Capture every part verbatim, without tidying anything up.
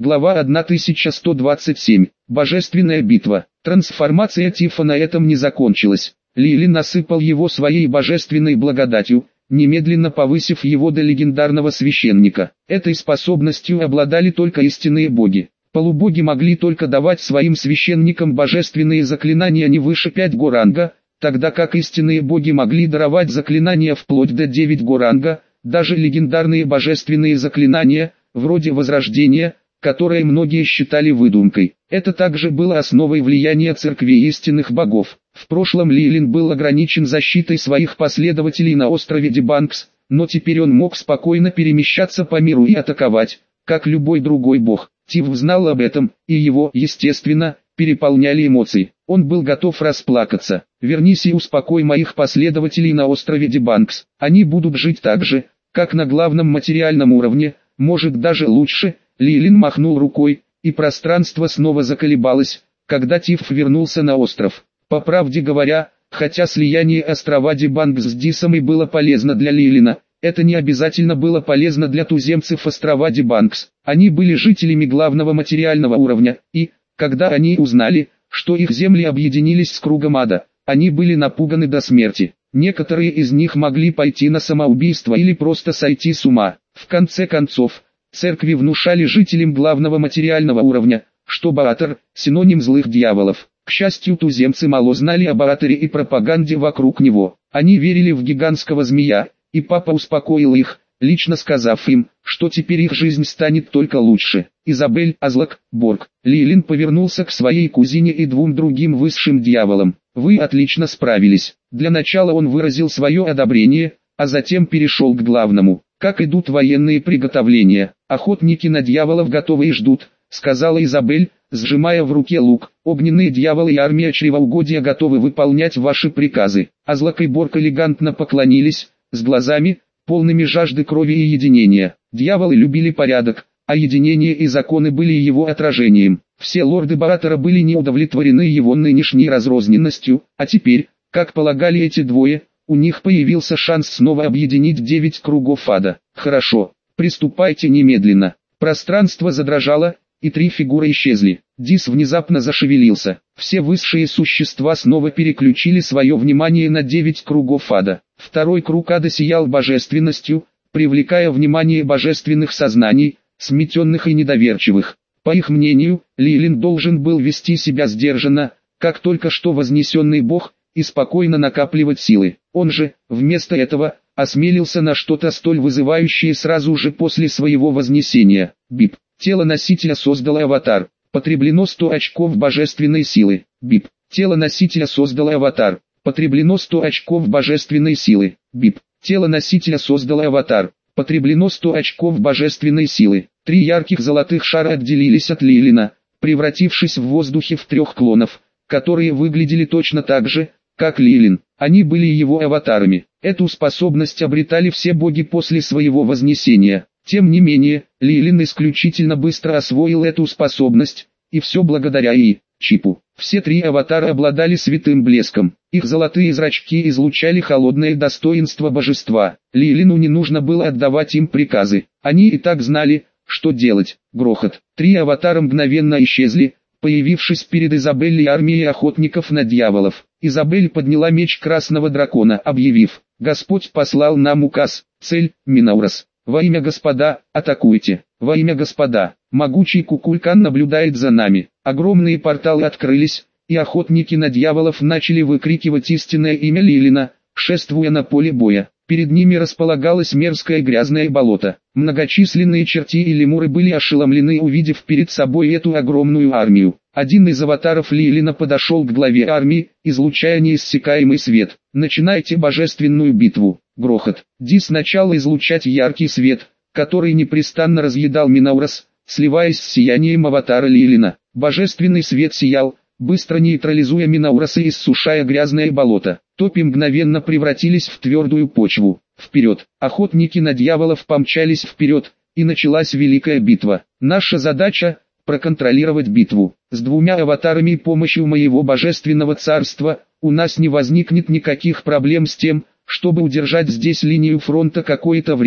Глава тысяча сто двадцать семь. Божественная битва. Трансформация Тифа на этом не закончилась. Лилин насыпал его своей божественной благодатью, немедленно повысив его до легендарного священника. Этой способностью обладали только истинные боги. Полубоги могли только давать своим священникам божественные заклинания не выше пять го ранга, тогда как истинные боги могли даровать заклинания вплоть до девять го ранга, даже легендарные божественные заклинания, вроде Возрождения, которое многие считали выдумкой. Это также было основой влияния церкви истинных богов. В прошлом Лилин был ограничен защитой своих последователей на острове Дебанкс, но теперь он мог спокойно перемещаться по миру и атаковать, как любой другой бог. Тиф знал об этом, и его, естественно, переполняли эмоции. Он был готов расплакаться. «Вернись и успокой моих последователей на острове Дебанкс. Они будут жить так же, как на главном материальном уровне, может даже лучше». Лилин махнул рукой, и пространство снова заколебалось, когда Тиф вернулся на остров. По правде говоря, хотя слияние острова Дебанкс с Дисом и было полезно для Лилина, это не обязательно было полезно для туземцев острова Дебанкс. Они были жителями главного материального уровня, и, когда они узнали, что их земли объединились с кругом ада, они были напуганы до смерти. Некоторые из них могли пойти на самоубийство или просто сойти с ума. В конце концов, церкви внушали жителям главного материального уровня, что Баатар – синоним злых дьяволов. К счастью, туземцы мало знали о Баатере и пропаганде вокруг него. Они верили в гигантского змея, и папа успокоил их, лично сказав им, что теперь их жизнь станет только лучше. Изабель, Азлак, Борг. Лилин повернулся к своей кузине и двум другим высшим дьяволам. «Вы отлично справились». Для начала он выразил свое одобрение, а затем перешел к главному. «Как идут военные приготовления? Охотники на дьяволов готовы и ждут», — сказала Изабель, сжимая в руке лук. «Огненные дьяволы и армия чревоугодия готовы выполнять ваши приказы». Азлак и Борг элегантно поклонились, с глазами, полными жажды крови и единения. Дьяволы любили порядок, а единение и законы были его отражением. Все лорды Баатара были не удовлетворены его нынешней разрозненностью, а теперь, как полагали эти двое, у них появился шанс снова объединить девять кругов ада. «Хорошо, приступайте немедленно». Пространство задрожало, и три фигуры исчезли. Дис внезапно зашевелился. Все высшие существа снова переключили свое внимание на девять кругов ада. Второй круг ада сиял божественностью, привлекая внимание божественных сознаний, сметенных и недоверчивых. По их мнению, Лилин должен был вести себя сдержанно, как только что вознесенный бог, и спокойно накапливать силы. Он же, вместо этого, осмелился на что-то столь вызывающее сразу же после своего вознесения. Бип. Тело носителя создало аватар. Потреблено сто очков божественной силы. Бип. Тело носителя создало аватар. Потреблено сто очков божественной силы. Бип. Тело носителя создало аватар. Потреблено сто очков божественной силы. Три ярких золотых шара отделились от Лилина, превратившись в воздухе в трех клонов, которые выглядели точно так же, как Лилин. Они были его аватарами. Эту способность обретали все боги после своего вознесения. Тем не менее, Лилин исключительно быстро освоил эту способность, и все благодаря И. Чипу. Все три аватара обладали святым блеском. Их золотые зрачки излучали холодное достоинство божества. Лилину не нужно было отдавать им приказы. Они и так знали, что делать. Грохот. Три аватара мгновенно исчезли, появившись перед Изабель и армией охотников на дьяволов. Изабель подняла меч красного дракона, объявив: «Господь послал нам указ, цель, Минаурос. Во имя Господа, атакуйте! Во имя Господа!» Могучий Кукулькан наблюдает за нами. Огромные порталы открылись, и охотники на дьяволов начали выкрикивать истинное имя Лилина, шествуя на поле боя. Перед ними располагалось мерзкое грязное болото. Многочисленные черти и лемуры были ошеломлены, увидев перед собой эту огромную армию. Один из аватаров Лилина подошел к главе армии, излучая неиссякаемый свет. «Начинайте божественную битву». Грохот. Дис начал излучать яркий свет, который непрестанно разъедал Минаурос, сливаясь с сиянием аватара Лилина. Божественный свет сиял, быстро нейтрализуя Минауроса и иссушая грязное болото. Топи мгновенно превратились в твердую почву. Вперед! Охотники на дьяволов помчались вперед, и началась великая битва. Наша задача – проконтролировать битву. С двумя аватарами и помощью моего божественного царства, у нас не возникнет никаких проблем с тем, чтобы удержать здесь линию фронта какое-то время,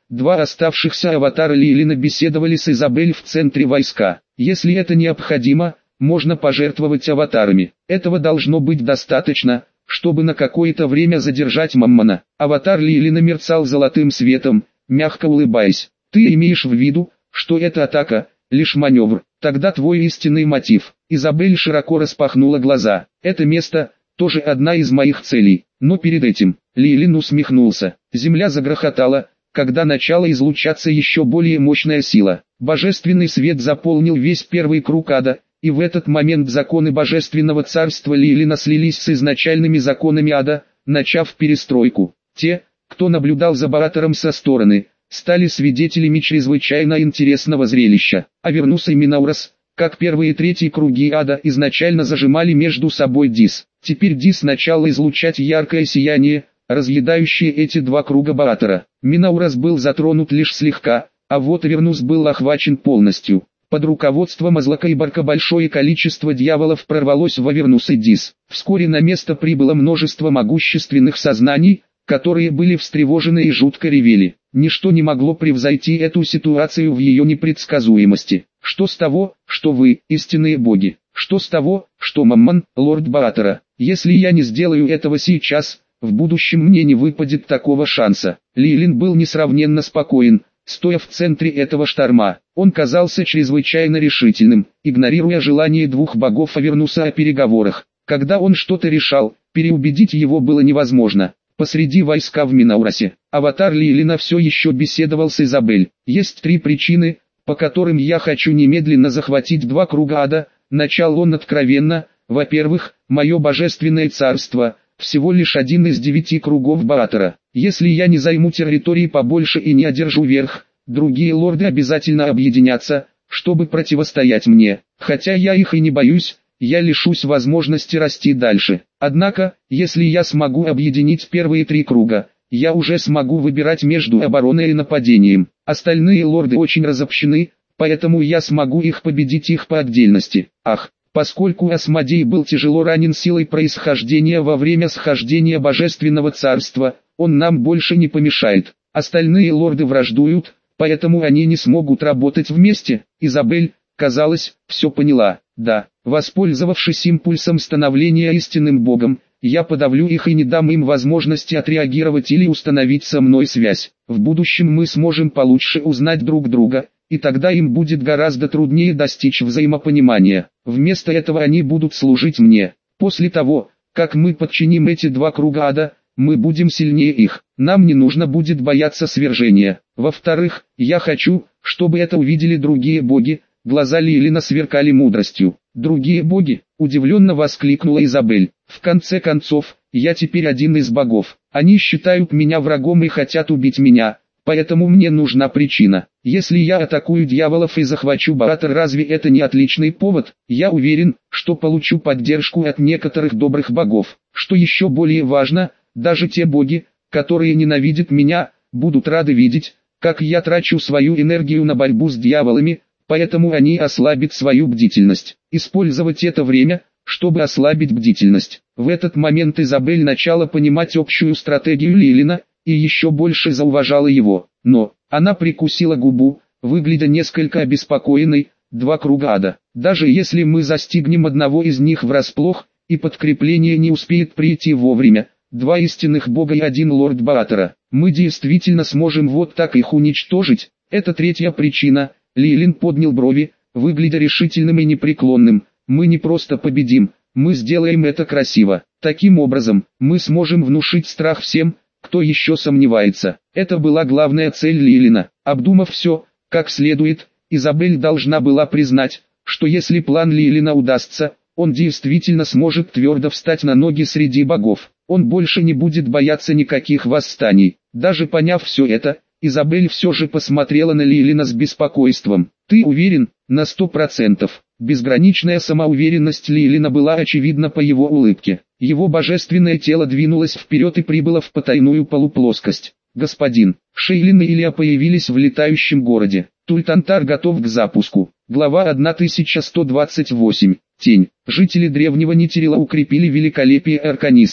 два оставшихся аватара Лилина беседовали с Изабель в центре войска. Если это необходимо, можно пожертвовать аватарами. Этого должно быть достаточно, чтобы на какое-то время задержать Маммона. Аватар Лилина мерцал золотым светом, мягко улыбаясь. Ты имеешь в виду, что эта атака – лишь маневр? Тогда твой истинный мотив. Изабель широко распахнула глаза. Это место – тоже одна из моих целей. Но перед этим, Лилин усмехнулся. Земля загрохотала, когда начала излучаться еще более мощная сила. Божественный свет заполнил весь первый круг ада, и в этот момент законы Божественного Царства Лилина слились с изначальными законами ада, начав перестройку. Те, кто наблюдал за Баратором со стороны, стали свидетелями чрезвычайно интересного зрелища. Авернус и Минаурос, как первые и третьи круги ада, изначально зажимали между собой Дис. Теперь Дис начал излучать яркое сияние, разъедающее эти два круга Баратора. Минаурос был затронут лишь слегка, а вот Авернус был охвачен полностью. Под руководством Азлакайбарка большое количество дьяволов прорвалось в Авернус и Дис. Вскоре на место прибыло множество могущественных сознаний, которые были встревожены и жутко ревели. Ничто не могло превзойти эту ситуацию в ее непредсказуемости. Что с того, что вы, истинные боги? Что с того, что Маммон, лорд Баратора? Если я не сделаю этого сейчас, в будущем мне не выпадет такого шанса. Лилин был несравненно спокоен, стоя в центре этого шторма. Он казался чрезвычайно решительным, игнорируя желание двух богов Авернуса о переговорах. Когда он что-то решал, переубедить его было невозможно. Посреди войска в Минауросе, аватар Лилина все еще беседовал с Изабель. Есть три причины, по которым я хочу немедленно захватить два круга ада, начал он откровенно. Во-первых, мое божественное царство – всего лишь один из девяти кругов Баратора. Если я не займу территории побольше и не одержу верх, другие лорды обязательно объединятся, чтобы противостоять мне. Хотя я их и не боюсь, я лишусь возможности расти дальше. Однако, если я смогу объединить первые три круга, я уже смогу выбирать между обороной и нападением. Остальные лорды очень разобщены, поэтому я смогу их победить их по отдельности. Ах, поскольку Асмодей был тяжело ранен силой происхождения во время схождения Божественного Царства, он нам больше не помешает. Остальные лорды враждуют, поэтому они не смогут работать вместе. Изабель, казалось, все поняла. Да, воспользовавшись импульсом становления истинным богом, я подавлю их и не дам им возможности отреагировать или установить со мной связь. В будущем мы сможем получше узнать друг друга, и тогда им будет гораздо труднее достичь взаимопонимания. Вместо этого они будут служить мне. После того, как мы подчиним эти два круга ада, мы будем сильнее их. Нам не нужно будет бояться свержения. Во-вторых, я хочу, чтобы это увидели другие боги. Глаза Лилина сверкали мудростью. «Другие боги?» – удивленно воскликнула Изабель. «В конце концов, я теперь один из богов. Они считают меня врагом и хотят убить меня, поэтому мне нужна причина. Если я атакую дьяволов и захвачу Баратор, разве это не отличный повод? Я уверен, что получу поддержку от некоторых добрых богов. Что еще более важно, даже те боги, которые ненавидят меня, будут рады видеть, как я трачу свою энергию на борьбу с дьяволами, поэтому они ослабят свою бдительность. Использовать это время, чтобы ослабить бдительность». В этот момент Изабель начала понимать общую стратегию Лилина, и еще больше зауважала его. Но, она прикусила губу, выглядя несколько обеспокоенной. Два круга ада. Даже если мы застигнем одного из них врасплох, и подкрепление не успеет прийти вовремя, два истинных бога и один лорд Баратора, мы действительно сможем вот так их уничтожить. Это третья причина. Лилин поднял брови, выглядя решительным и непреклонным. Мы не просто победим, мы сделаем это красиво. Таким образом, мы сможем внушить страх всем, кто еще сомневается. Это была главная цель Лилина. Обдумав все, как следует, Изабель должна была признать, что если план Лилина удастся, он действительно сможет твердо встать на ноги среди богов. Он больше не будет бояться никаких восстаний. Даже поняв все это, Изабель все же посмотрела на Лилина с беспокойством. «Ты уверен?» «На сто процентов». Безграничная самоуверенность Лилина была очевидна по его улыбке. Его божественное тело двинулось вперед и прибыло в потайную полуплоскость. «Господин, Шейлин и Илья появились в летающем городе. Тультантар готов к запуску». Глава тысяча сто двадцать восемь. Тень. Жители древнего Нитерила укрепили великолепие арканистов.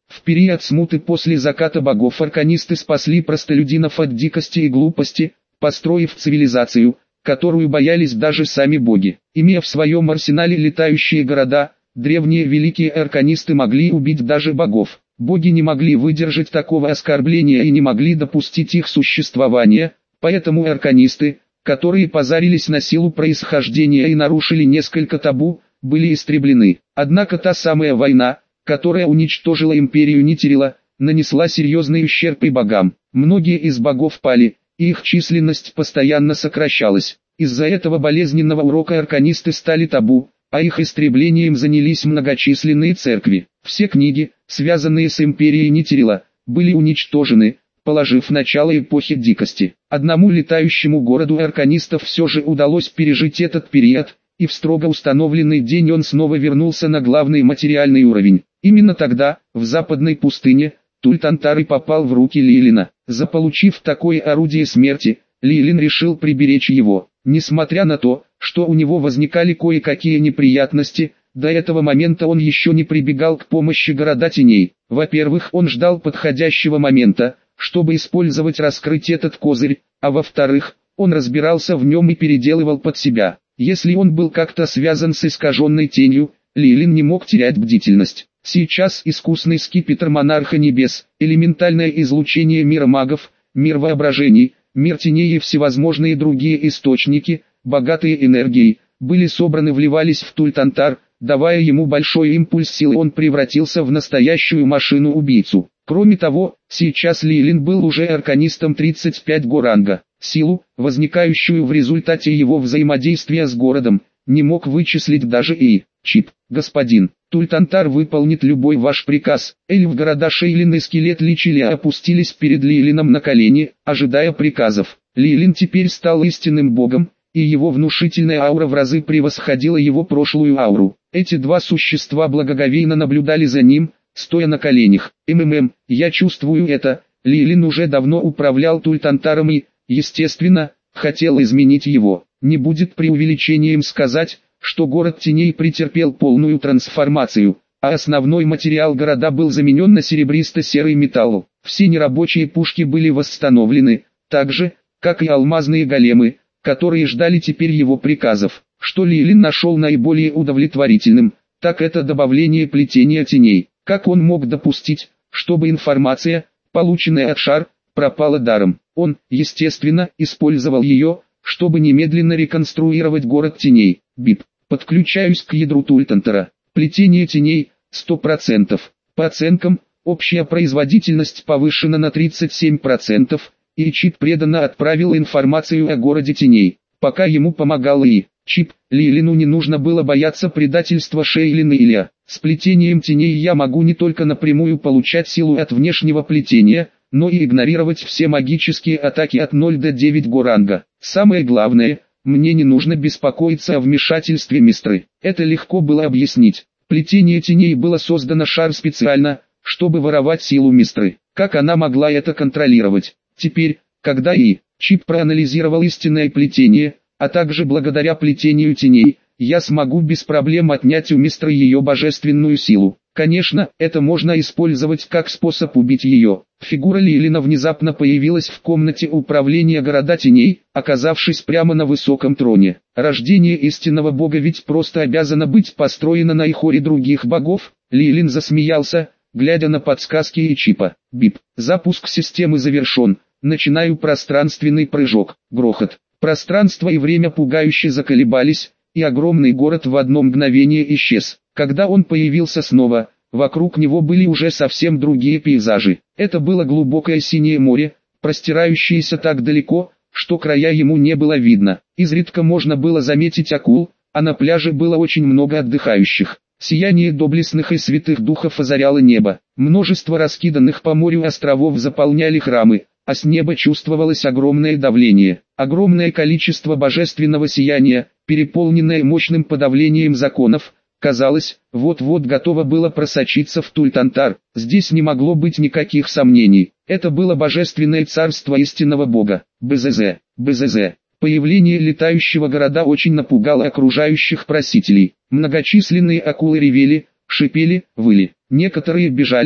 В период смуты после заката богов арканисты спасли простолюдинов от дикости и глупости, построив цивилизацию, которую боялись даже сами боги. Имея в своем арсенале летающие города, древние великие арканисты могли убить даже богов. Боги не могли выдержать такого оскорбления и не могли допустить их существования, поэтому арканисты, которые позарились на силу происхождения и нарушили несколько табу, были истреблены. Однако та самая война, которая уничтожила империю Нитирила, нанесла серьезный ущерб и богам. Многие из богов пали, и их численность постоянно сокращалась. Из-за этого болезненного урока арканисты стали табу, а их истреблением занялись многочисленные церкви. Все книги, связанные с империей Нитирила, были уничтожены, положив начало эпохе дикости. Одному летающему городу арканистов все же удалось пережить этот период, и в строго установленный день он снова вернулся на главный материальный уровень. Именно тогда, в западной пустыне, Туль-Тантар и попал в руки Лилина. Заполучив такое орудие смерти, Лилин решил приберечь его. Несмотря на то, что у него возникали кое-какие неприятности, до этого момента он еще не прибегал к помощи города теней. Во-первых, он ждал подходящего момента, чтобы использовать раскрыть этот козырь, а во-вторых, он разбирался в нем и переделывал под себя. Если он был как-то связан с искаженной тенью, Лилин не мог терять бдительность. Сейчас искусный скипетр монарха небес, элементальное излучение мира магов, мир воображений, мир теней и всевозможные другие источники, богатые энергией, были собраны, вливались в Туль-Тантар, давая ему большой импульс силы. Он превратился в настоящую машину-убийцу. Кроме того, сейчас Лилин был уже арканистом тридцать пять го ранга. Силу, возникающую в результате его взаимодействия с городом, не мог вычислить даже и Чип. Господин, Туль-Тантар выполнит любой ваш приказ. Эльф города Шейлин и скелет Личили опустились перед Лилином на колени, ожидая приказов. Лилин теперь стал истинным богом, и его внушительная аура в разы превосходила его прошлую ауру. Эти два существа благоговейно наблюдали за ним, стоя на коленях. МММ, я чувствую это. Лилин уже давно управлял Туль-Тантаром и, естественно, хотел изменить его. Не будет преувеличением сказать, что город теней претерпел полную трансформацию, а основной материал города был заменен на серебристо-серый металл. Все нерабочие пушки были восстановлены, так же, как и алмазные големы, которые ждали теперь его приказов. Что Лилин нашел наиболее удовлетворительным, так это добавление плетения теней. Как он мог допустить, чтобы информация, полученная от Шар, пропала даром? Он, естественно, использовал ее, чтобы немедленно реконструировать город теней. Бип. Подключаюсь к ядру Туль-Тантара. Плетение теней – сто процентов. По оценкам, общая производительность повышена на тридцать семь процентов, и Чип преданно отправил информацию о городе теней. Пока ему помогал и Чип, Лилину не нужно было бояться предательства Шейлина или Илья. С плетением теней я могу не только напрямую получать силу от внешнего плетения, но и игнорировать все магические атаки от ноль до девяти го ранга. Самое главное, мне не нужно беспокоиться о вмешательстве Мистры. Это легко было объяснить. Плетение теней было создано Шар специально, чтобы воровать силу Мистры. Как она могла это контролировать? Теперь, когда и Чип проанализировал истинное плетение, а также благодаря плетению теней, я смогу без проблем отнять у Мистры ее божественную силу. Конечно, это можно использовать как способ убить ее. Фигура Лилина внезапно появилась в комнате управления города теней, оказавшись прямо на высоком троне. Рождение истинного бога ведь просто обязано быть построено на ихоре других богов. Лилин засмеялся, глядя на подсказки и Чипа. Бип. Запуск системы завершен. Начинаю пространственный прыжок. Грохот. Пространство и время пугающе заколебались, и огромный город в одно мгновение исчез. Когда он появился снова, вокруг него были уже совсем другие пейзажи. Это было глубокое синее море, простирающееся так далеко, что края ему не было видно. Изредка можно было заметить акул, а на пляже было очень много отдыхающих. Сияние доблестных и святых духов озаряло небо. Множество раскиданных по морю островов заполняли храмы, а с неба чувствовалось огромное давление. Огромное количество божественного сияния, переполненное мощным подавлением законов, казалось, вот-вот готово было просочиться в Туль-Тантар. Здесь не могло быть никаких сомнений. Это было божественное царство истинного бога. БЗЗ. БЗЗ. Появление летающего города очень напугало окружающих просителей. Многочисленные акулы ревели, шипели, выли. Некоторые бежали,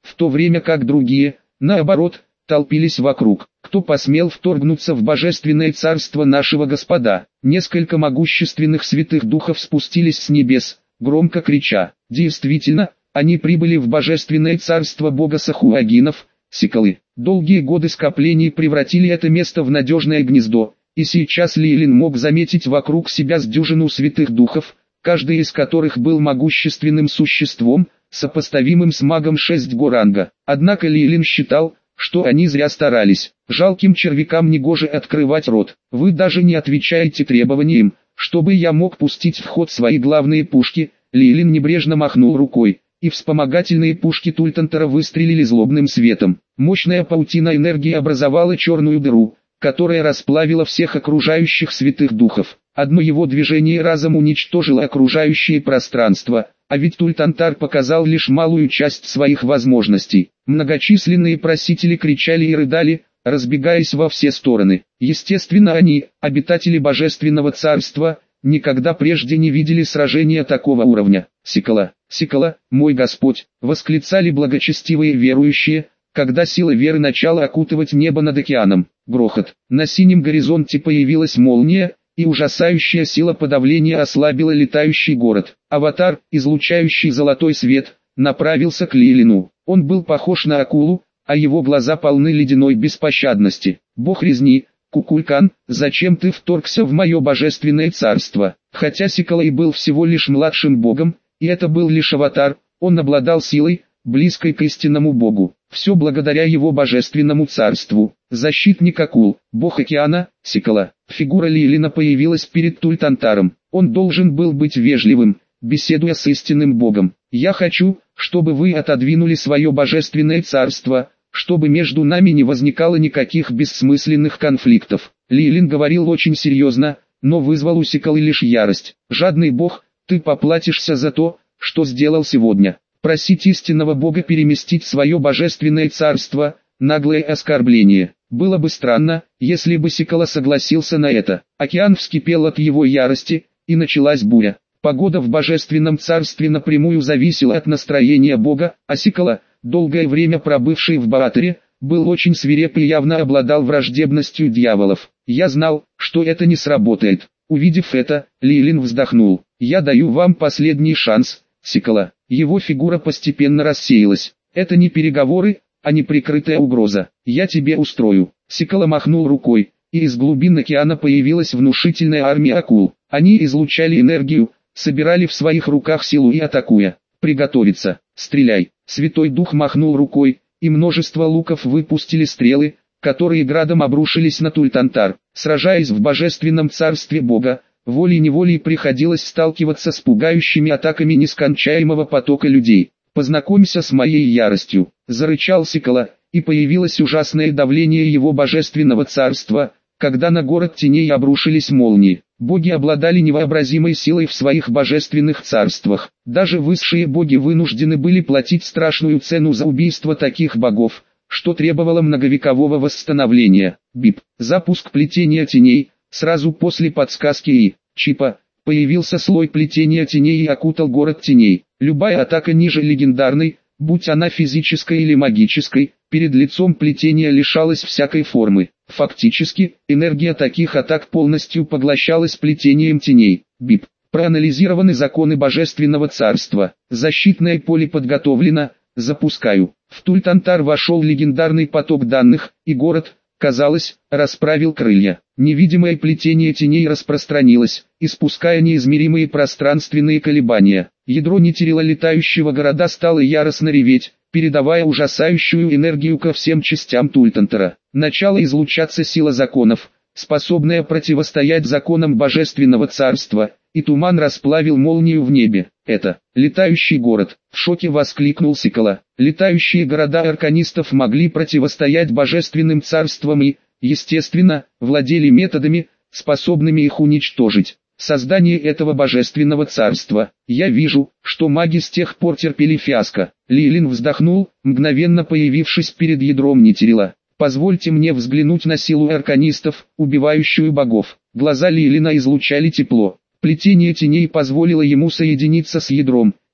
в то время как другие, наоборот, толпились вокруг. Кто посмел вторгнуться в божественное царство нашего Господа? Несколько могущественных святых духов спустились с небес, громко крича. Действительно, они прибыли в божественное царство бога Сахуагинов, Сикалы. Долгие годы скоплений превратили это место в надежное гнездо, и сейчас Лилин мог заметить вокруг себя с дюжину святых духов, каждый из которых был могущественным существом, сопоставимым с магом шесть горанга. Однако Лилин считал, что они зря старались. Жалким червякам негоже открывать рот. Вы даже не отвечаете требованиям, чтобы я мог пустить в ход свои главные пушки. Лилин небрежно махнул рукой, и вспомогательные пушки Тультантера выстрелили злобным светом. Мощная паутина энергии образовала черную дыру, которая расплавила всех окружающих святых духов. Одно его движение разом уничтожило окружающее пространство, а ведь Тультантар показал лишь малую часть своих возможностей. Многочисленные просители кричали и рыдали, разбегаясь во все стороны. Естественно, они, обитатели божественного царства, никогда прежде не видели сражения такого уровня. «Сикала, Сикала, мой Господь!» — восклицали благочестивые верующие, когда сила веры начала окутывать небо над океаном. Грохот. На синем горизонте появилась молния, и ужасающая сила подавления ослабила летающий город. Аватар, излучающий золотой свет, направился к Лилину. Он был похож на акулу, а его глаза полны ледяной беспощадности. «Бог резни, Кукулькан, зачем ты вторгся в мое божественное царство?» Хотя Сикала и был всего лишь младшим богом, и это был лишь аватар, он обладал силой, близкой к истинному богу. Все благодаря его божественному царству. Защитник акул, бог океана, Сикала. Фигура Лилина появилась перед Тультантаром. Он должен был быть вежливым, беседуя с истинным богом. «Я хочу, чтобы вы отодвинули свое божественное царство, чтобы между нами не возникало никаких бессмысленных конфликтов». Лилин говорил очень серьезно, но вызвал у Сикалы лишь ярость. «Жадный бог, ты поплатишься за то, что сделал сегодня. Просить истинного бога переместить свое божественное царство – наглое оскорбление. Было бы странно, если бы Сикала согласился на это». Океан вскипел от его ярости, и началась буря. Погода в божественном царстве напрямую зависела от настроения бога, а Сикала, долгое время пробывший в Баатере, был очень свиреп и явно обладал враждебностью дьяволов. «Я знал, что это не сработает». Увидев это, Лилин вздохнул. «Я даю вам последний шанс, Сикала». Его фигура постепенно рассеялась. «Это не переговоры, а неприкрытая угроза. Я тебе устрою». Сикала махнул рукой, и из глубин океана появилась внушительная армия акул. Они излучали энергию, собирали в своих руках силу и атакуя. «Приготовиться, стреляй». Святой Дух махнул рукой, и множество луков выпустили стрелы, которые градом обрушились на Тультантар. Сражаясь в божественном царстве бога, волей-неволей приходилось сталкиваться с пугающими атаками нескончаемого потока людей. «Познакомься с моей яростью», — зарычал Сикала, и появилось ужасное давление его божественного царства, когда на город теней обрушились молнии. Боги обладали невообразимой силой в своих божественных царствах. Даже высшие боги вынуждены были платить страшную цену за убийство таких богов, что требовало многовекового восстановления. Бип. Запуск плетения теней. Сразу после подсказки и чипа появился слой плетения теней и окутал город теней. Любая атака ниже легендарной, будь она физической или магической, перед лицом плетения лишалась всякой формы. Фактически, энергия таких атак полностью поглощалась плетением теней. Бип. Проанализированы законы божественного царства. Защитное поле подготовлено. Запускаю. В Тультантар вошел легендарный поток данных, и город, казалось, расправил крылья. Невидимое плетение теней распространилось, испуская неизмеримые пространственные колебания. Ядро нетерила летающего города стало яростно реветь, передавая ужасающую энергию ко всем частям Тультантара. Начала излучаться сила законов, способная противостоять законам божественного царства, и туман расплавил молнию в небе. «Это летающий город!» — в шоке воскликнул Сикала. Летающие города арканистов могли противостоять божественным царствам и, естественно, владели методами, способными их уничтожить. Создание этого божественного царства. Я вижу, что маги с тех пор терпели фиаско. Лилин вздохнул, мгновенно появившись перед ядром Нитерила. «Позвольте мне взглянуть на силу арканистов, убивающую богов». Глаза Лилина излучали тепло. Плетение теней позволило ему соединиться с ядром,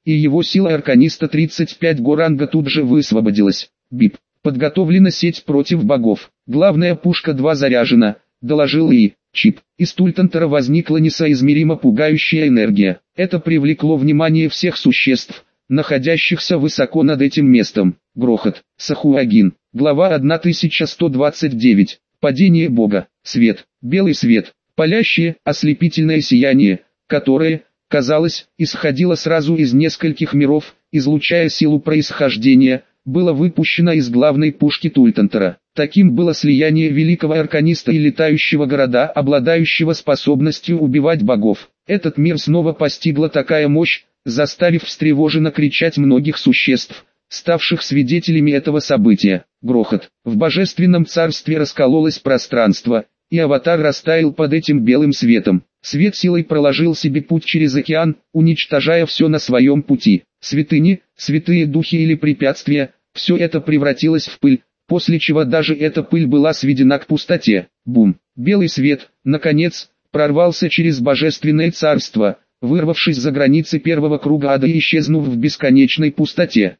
и его сила арканиста тридцать пять го ранга тут же высвободилась. Бип. Подготовлена сеть против богов. Главная пушка два заряжена, доложил И. Чип. Из Тультантера возникла несоизмеримо пугающая энергия. Это привлекло внимание всех существ, находящихся высоко над этим местом. Грохот. Сахуагин. Глава тысяча сто двадцать девять. Падение Бога. Свет. Белый свет. Палящее, ослепительное сияние, которое, казалось, исходило сразу из нескольких миров, излучая силу происхождения, было выпущено из главной пушки Тультантера. Таким было слияние великого арканиста и летающего города, обладающего способностью убивать богов. Этот мир снова постигла такая мощь, заставив встревоженно кричать многих существ, ставших свидетелями этого события. Грохот. В божественном царстве раскололось пространство, и аватар растаял под этим белым светом. Свет силой проложил себе путь через океан, уничтожая все на своем пути. Святыни, святые духи или препятствия, все это превратилось в пыль, после чего даже эта пыль была сведена к пустоте. Бум! Белый свет, наконец, прорвался через божественное царство, вырвавшись за границы первого круга ада и исчезнув в бесконечной пустоте.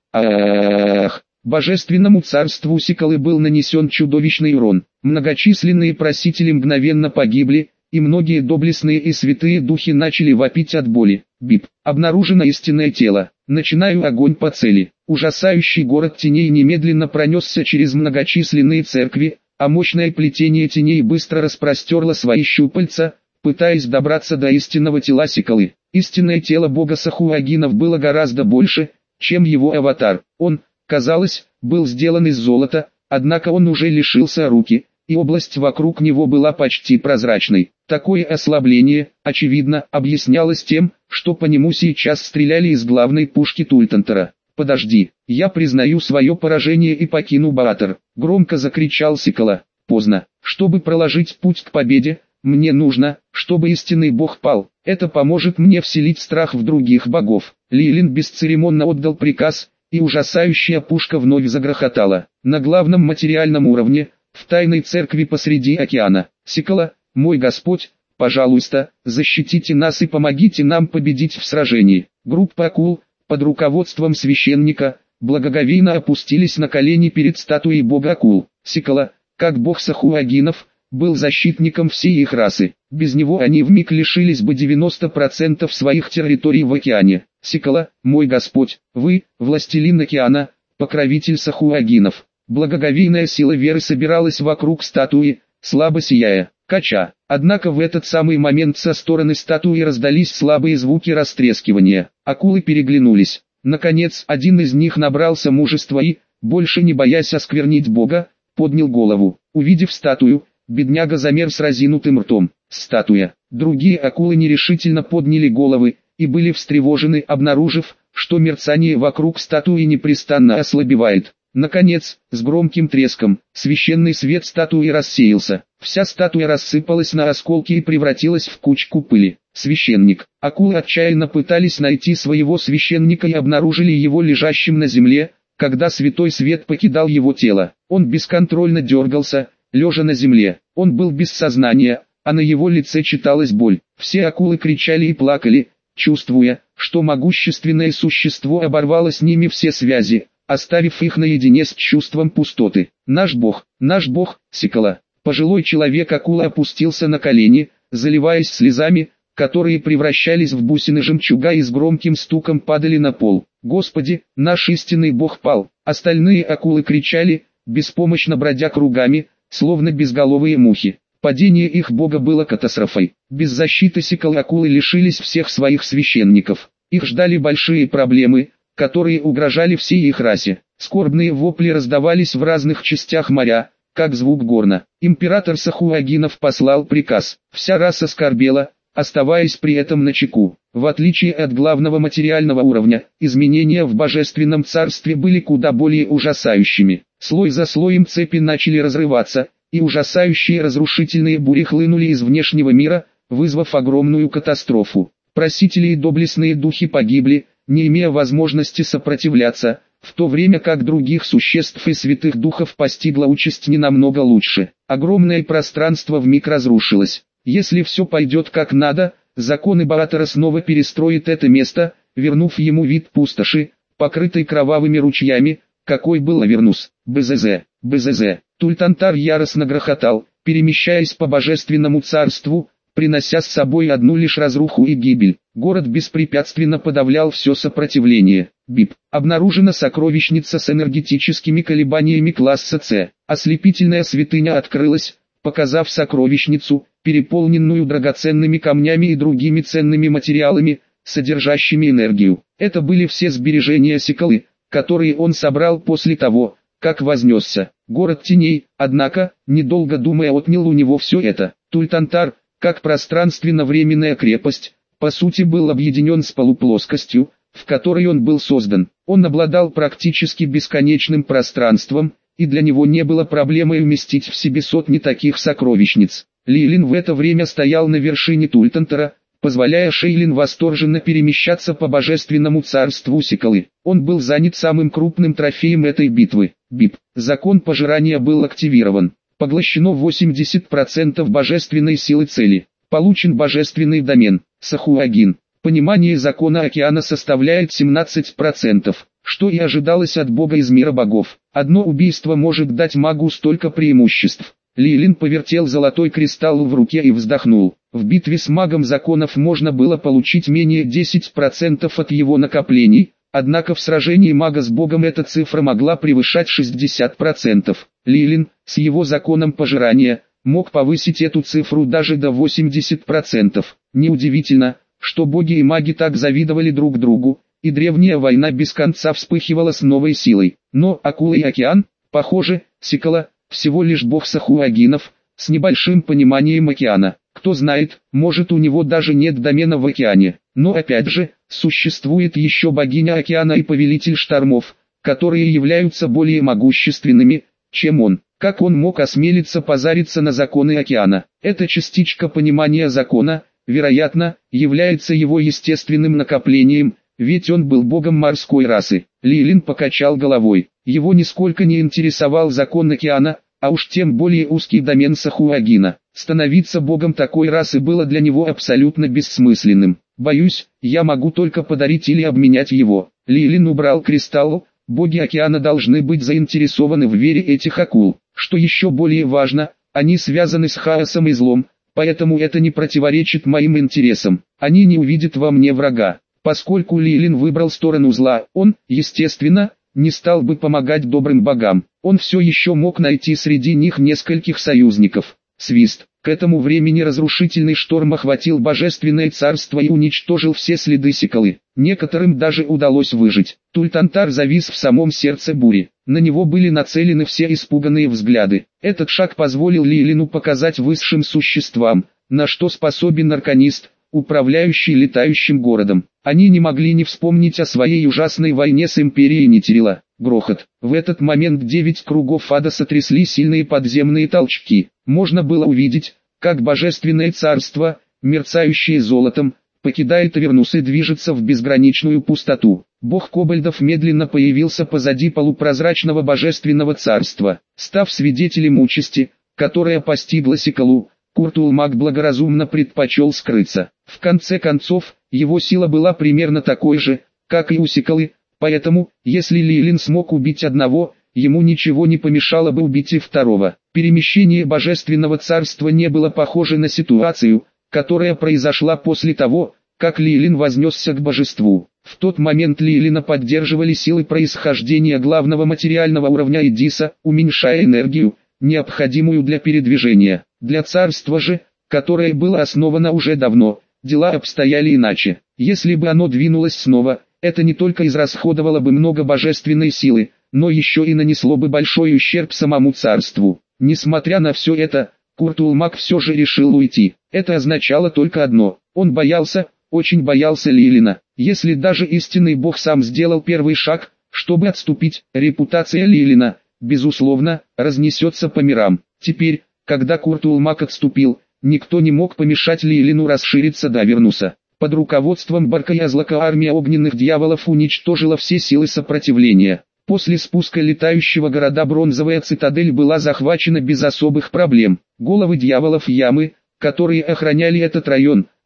Ах! Божественному царству Сикалы был нанесен чудовищный урон. Многочисленные просители мгновенно погибли, и многие доблестные и святые духи начали вопить от боли. Бип. Обнаружено истинное тело. Начинаю огонь по цели. Ужасающий город теней немедленно пронесся через многочисленные церкви, а мощное плетение теней быстро распростерло свои щупальца, пытаясь добраться до истинного тела Сикалы. Истинное тело бога Сахуагинов было гораздо больше, чем его аватар. Он, казалось, был сделан из золота, однако он уже лишился руки, и область вокруг него была почти прозрачной. Такое ослабление, очевидно, объяснялось тем, что по нему сейчас стреляли из главной пушки Тультантера. «Подожди, я признаю свое поражение и покину Баатар», — громко закричал Сикала. «Поздно. Чтобы проложить путь к победе, мне нужно, чтобы истинный бог пал. Это поможет мне вселить страх в других богов». Лилин бесцеремонно отдал приказ, и ужасающая пушка вновь загрохотала. На главном материальном уровне, в тайной церкви посреди океана. «Сикала, мой Господь, пожалуйста, защитите нас и помогите нам победить в сражении». Группа акул, под руководством священника, благоговейно опустились на колени перед статуей бога акул. Сикала, как бог Сахуагинов, был защитником всей их расы. Без него они вмиг лишились бы девяноста процентов своих территорий в океане. «Сикала, мой Господь, вы, властелин океана, покровитель Сахуагинов». Благоговейная сила веры собиралась вокруг статуи, слабо сияя. Кача. Однако в этот самый момент со стороны статуи раздались слабые звуки растрескивания. Акулы переглянулись. Наконец, один из них набрался мужества и, больше не боясь осквернить Бога, поднял голову. Увидев статую, бедняга замер с разинутым ртом. Статуя. Другие акулы нерешительно подняли головы и были встревожены, обнаружив, что мерцание вокруг статуи непрестанно ослабевает. Наконец, с громким треском, священный свет статуи рассеялся. Вся статуя рассыпалась на осколки и превратилась в кучку пыли. Священник. Акулы отчаянно пытались найти своего священника и обнаружили его лежащим на земле, когда святой свет покидал его тело. Он бесконтрольно дергался, лежа на земле. Он был без сознания, а на его лице читалась боль. Все акулы кричали и плакали, чувствуя, что могущественное существо оборвало с ними все связи, оставив их наедине с чувством пустоты. «Наш Бог, наш Бог, Сикала». Пожилой человек-акула опустился на колени, заливаясь слезами, которые превращались в бусины жемчуга и с громким стуком падали на пол. «Господи, наш истинный Бог пал». Остальные акулы кричали, беспомощно бродя кругами, словно безголовые мухи. Падение их бога было катастрофой. Без защиты Сикала-акулы лишились всех своих священников. Их ждали большие проблемы, которые угрожали всей их расе. Скорбные вопли раздавались в разных частях моря, как звук горна. Император Сахуагинов послал приказ. Вся раса скорбела, оставаясь при этом начеку. В отличие от главного материального уровня, изменения в божественном царстве были куда более ужасающими. Слой за слоем цепи начали разрываться, и ужасающие разрушительные бури хлынули из внешнего мира, вызвав огромную катастрофу. Просители и доблестные духи погибли, не имея возможности сопротивляться, в то время как других существ и святых духов постигла участь не намного лучше. Огромное пространство вмиг разрушилось. Если все пойдет как надо, законы Баатара снова перестроят это место, вернув ему вид пустоши, покрытой кровавыми ручьями, какой был Авернус. БЗЗ, БЗЗ. Тультантар яростно грохотал, перемещаясь по божественному царству, принося с собой одну лишь разруху и гибель. Город беспрепятственно подавлял все сопротивление. БИП. Обнаружена сокровищница с энергетическими колебаниями класса С. Ослепительная святыня открылась, показав сокровищницу, переполненную драгоценными камнями и другими ценными материалами, содержащими энергию. Это были все сбережения Сикалы, которые он собрал после того, как вознесся. Город теней, однако, недолго думая, отнял у него все это. Тультантар, как пространственно-временная крепость, по сути был объединен с полуплоскостью, в которой он был создан. Он обладал практически бесконечным пространством, и для него не было проблемой уместить в себе сотни таких сокровищниц. Лилин в это время стоял на вершине Тультантара, позволяя Шейлин восторженно перемещаться по божественному царству Сикалы. Он был занят самым крупным трофеем этой битвы. БИП. Закон пожирания был активирован. Поглощено восемьдесят процентов божественной силы цели. Получен божественный домен. Сахуагин. Понимание закона океана составляет семнадцать процентов, что и ожидалось от бога из мира богов. Одно убийство может дать магу столько преимуществ. Лилин повертел золотой кристалл в руке и вздохнул. В битве с магом законов можно было получить менее десяти процентов от его накоплений, однако в сражении мага с богом эта цифра могла превышать шестьдесят процентов. Лилин, с его законом пожирания, мог повысить эту цифру даже до восьмидесяти процентов. Неудивительно, что боги и маги так завидовали друг другу, и древняя война без конца вспыхивала с новой силой. Но акула и океан, похоже, Сикала, всего лишь бог сахуагинов, с небольшим пониманием океана. Кто знает, может у него даже нет домена в океане. Но опять же, существует еще богиня океана и повелитель штормов, которые являются более могущественными, чем он. Как он мог осмелиться позариться на законы океана? Эта частичка понимания закона, вероятно, является его естественным накоплением, ведь он был богом морской расы. Лилин покачал головой. Его нисколько не интересовал закон океана, а уж тем более узкий домен Сахуагина. Становиться богом такой расы было для него абсолютно бессмысленным. Боюсь, я могу только подарить или обменять его. Лилин убрал кристалл. Боги океана должны быть заинтересованы в вере этих акул. Что еще более важно, они связаны с хаосом и злом, поэтому это не противоречит моим интересам. Они не увидят во мне врага. Поскольку Лилин выбрал сторону зла, он, естественно, не стал бы помогать добрым богам. Он все еще мог найти среди них нескольких союзников. Свист. К этому времени разрушительный шторм охватил божественное царство и уничтожил все следы Сикалы. Некоторым даже удалось выжить. Тультантар завис в самом сердце бури. На него были нацелены все испуганные взгляды. Этот шаг позволил Лилину показать высшим существам, на что способен арканист, управляющий летающим городом. Они не могли не вспомнить о своей ужасной войне с империей Нитирила. Грохот. В этот момент девять кругов ада сотрясли сильные подземные толчки. Можно было увидеть, как божественное царство, мерцающее золотом, покидает Авернус и движется в безграничную пустоту. Бог Кобальдов медленно появился позади полупрозрачного божественного царства. Став свидетелем участи, которая постигла Сикалу, Куртулмак благоразумно предпочел скрыться. В конце концов, его сила была примерно такой же, как и у Сикалы, поэтому, если Лилин смог убить одного, ему ничего не помешало бы убить и второго. Перемещение божественного царства не было похоже на ситуацию, которая произошла после того, как Лилин вознесся к божеству. В тот момент Лилина поддерживали силы происхождения главного материального уровня Эдиса, уменьшая энергию, необходимую для передвижения. Для царства же, которое было основано уже давно, дела обстояли иначе. Если бы оно двинулось снова, это не только израсходовало бы много божественной силы, но еще и нанесло бы большой ущерб самому царству. Несмотря на все это, Куртулмак все же решил уйти. Это означало только одно: он боялся, очень боялся Лилина. Если даже истинный бог сам сделал первый шаг, чтобы отступить, репутация Лилина, безусловно, разнесется по мирам. Теперь, когда Куртулмак отступил, никто не мог помешать Лилину расшириться до Авернуса. Под руководством Баркаязлака армия огненных дьяволов уничтожила все силы сопротивления. После спуска летающего города Бронзовая цитадель была захвачена без особых проблем. Головы дьяволов и ямы, которые охраняли этот район,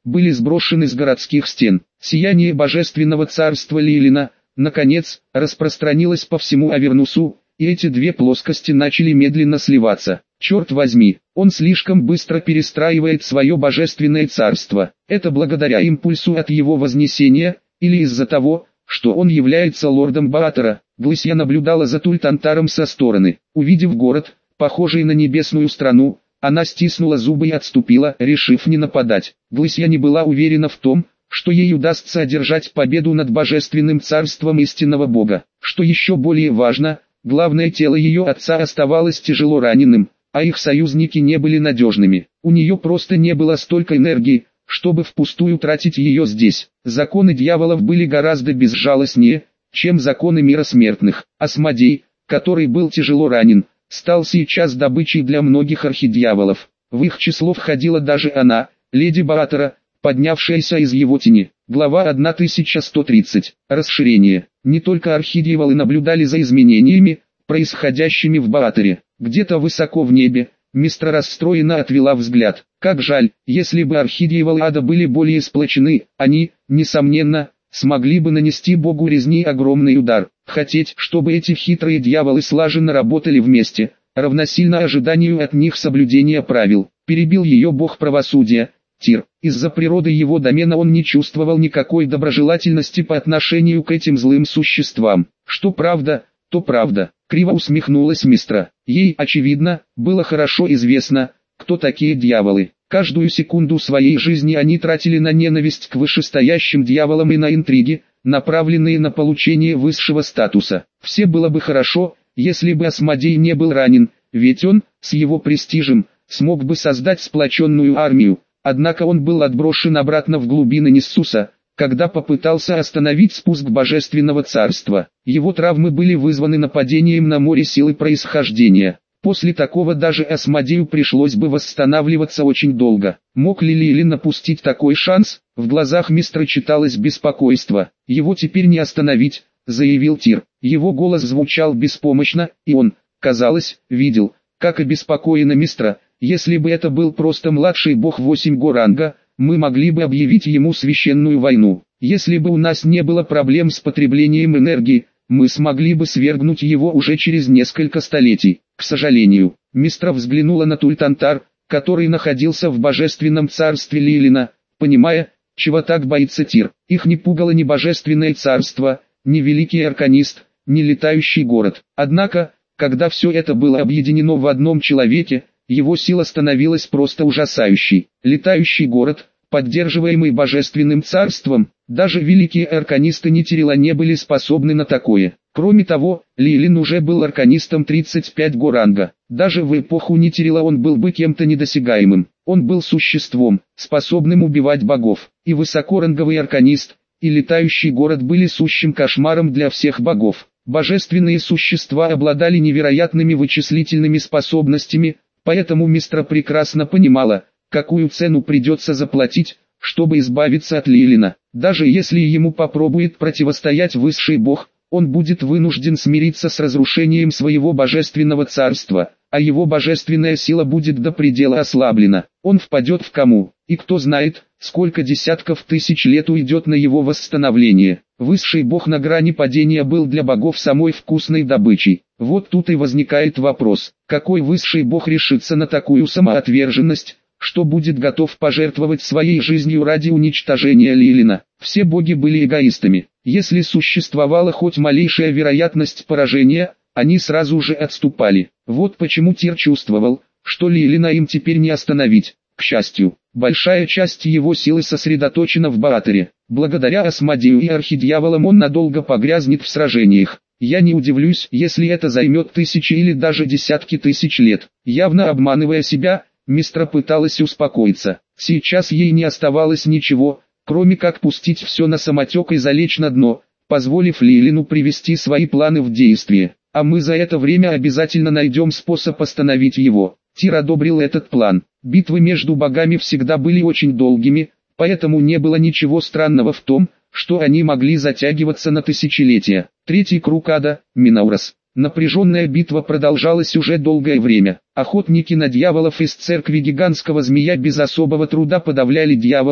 были сброшены с городских стен. Сияние божественного царства Лилина, наконец, распространилось по всему Авернусу, и эти две плоскости начали медленно сливаться. Черт возьми, он слишком быстро перестраивает свое божественное царство. Это благодаря импульсу от его вознесения, или из-за того, что он является лордом Баатара. Глысья наблюдала за Тультантаром со стороны. Увидев город, похожий на небесную страну, она стиснула зубы и отступила, решив не нападать. Глысья не была уверена в том, что ей удастся одержать победу над божественным царством истинного бога. Что еще более важно, главное тело ее отца оставалось тяжело раненым, а их союзники не были надежными. У нее просто не было столько энергии, чтобы впустую тратить ее здесь. Законы дьяволов были гораздо безжалостнее, чем законы мира смертных. Асмодей, который был тяжело ранен, стал сейчас добычей для многих архидьяволов. В их число входила даже она, леди Баатара, поднявшаяся из его тени. Глава тысяча сто тридцать. Расширение. Не только архидьяволы наблюдали за изменениями, происходящими в Баатаре. Где-то высоко в небе, Мистра расстроенно отвела взгляд. Как жаль, если бы архидьяволы ада были более сплочены, они, несомненно, смогли бы нанести богу резни огромный удар. Хотеть, чтобы эти хитрые дьяволы слаженно работали вместе, равносильно ожиданию от них соблюдения правил. Перебил ее бог правосудия, Тир. Из-за природы его домена он не чувствовал никакой доброжелательности по отношению к этим злым существам. Что правда, то правда. Криво усмехнулась Мистра. Ей, очевидно, было хорошо известно, кто такие дьяволы. Каждую секунду своей жизни они тратили на ненависть к вышестоящим дьяволам и на интриги, направленные на получение высшего статуса. Все было бы хорошо, если бы Асмодей не был ранен, ведь он, с его престижем, смог бы создать сплоченную армию. Однако он был отброшен обратно в глубины Ниссуса, когда попытался остановить спуск божественного царства. Его травмы были вызваны нападением на море силы происхождения. После такого даже Асмодею пришлось бы восстанавливаться очень долго. Мог ли Лилин напустить такой шанс? В глазах мистера читалось беспокойство. Его теперь не остановить, заявил Тир. Его голос звучал беспомощно, и он, казалось, видел, как обеспокоена мистера. Если бы это был просто младший бог восемь го ранга, мы могли бы объявить ему священную войну. Если бы у нас не было проблем с потреблением энергии, мы смогли бы свергнуть его уже через несколько столетий. К сожалению, Мистра взглянула на Тультантар, который находился в божественном царстве Лилина, понимая, чего так боится Тир. Их не пугало ни божественное царство, ни великий арканист, ни летающий город. Однако, когда все это было объединено в одном человеке, его сила становилась просто ужасающей. Летающий город, поддерживаемый божественным царством, даже великие арканисты Нитирила не были способны на такое. Кроме того, Лилин уже был арканистом тридцать пять го ранга. Даже в эпоху Нитирила он был бы кем-то недосягаемым. Он был существом, способным убивать богов. И высокоранговый арканист, и летающий город были сущим кошмаром для всех богов. Божественные существа обладали невероятными вычислительными способностями, поэтому Мистра прекрасно понимала, какую цену придется заплатить, чтобы избавиться от Лилина. Даже если ему попробует противостоять высший бог, он будет вынужден смириться с разрушением своего божественного царства, а его божественная сила будет до предела ослаблена. Он впадет в кому, и кто знает, сколько десятков тысяч лет уйдет на его восстановление. Высший бог на грани падения был для богов самой вкусной добычей. Вот тут и возникает вопрос, какой высший бог решится на такую самоотверженность, что будет готов пожертвовать своей жизнью ради уничтожения Лилина. Все боги были эгоистами. Если существовала хоть малейшая вероятность поражения, они сразу же отступали. Вот почему Тир чувствовал, что Лилина им теперь не остановить. К счастью, большая часть его силы сосредоточена в Баатаре. Благодаря Асмодею и архидьяволам он надолго погрязнет в сражениях. Я не удивлюсь, если это займет тысячи или даже десятки тысяч лет. Явно обманывая себя, Мистра пыталась успокоиться. Сейчас ей не оставалось ничего, кроме как пустить все на самотек и залечь на дно, позволив Лилину привести свои планы в действие. А мы за это время обязательно найдем способ остановить его. Тир одобрил этот план. Битвы между богами всегда были очень долгими, поэтому не было ничего странного в том, что они могли затягиваться на тысячелетия. Третий круг ада, Минаурос. Напряженная битва продолжалась уже долгое время. Охотники на дьяволов из церкви гигантского змея без особого труда подавляли дьяволов,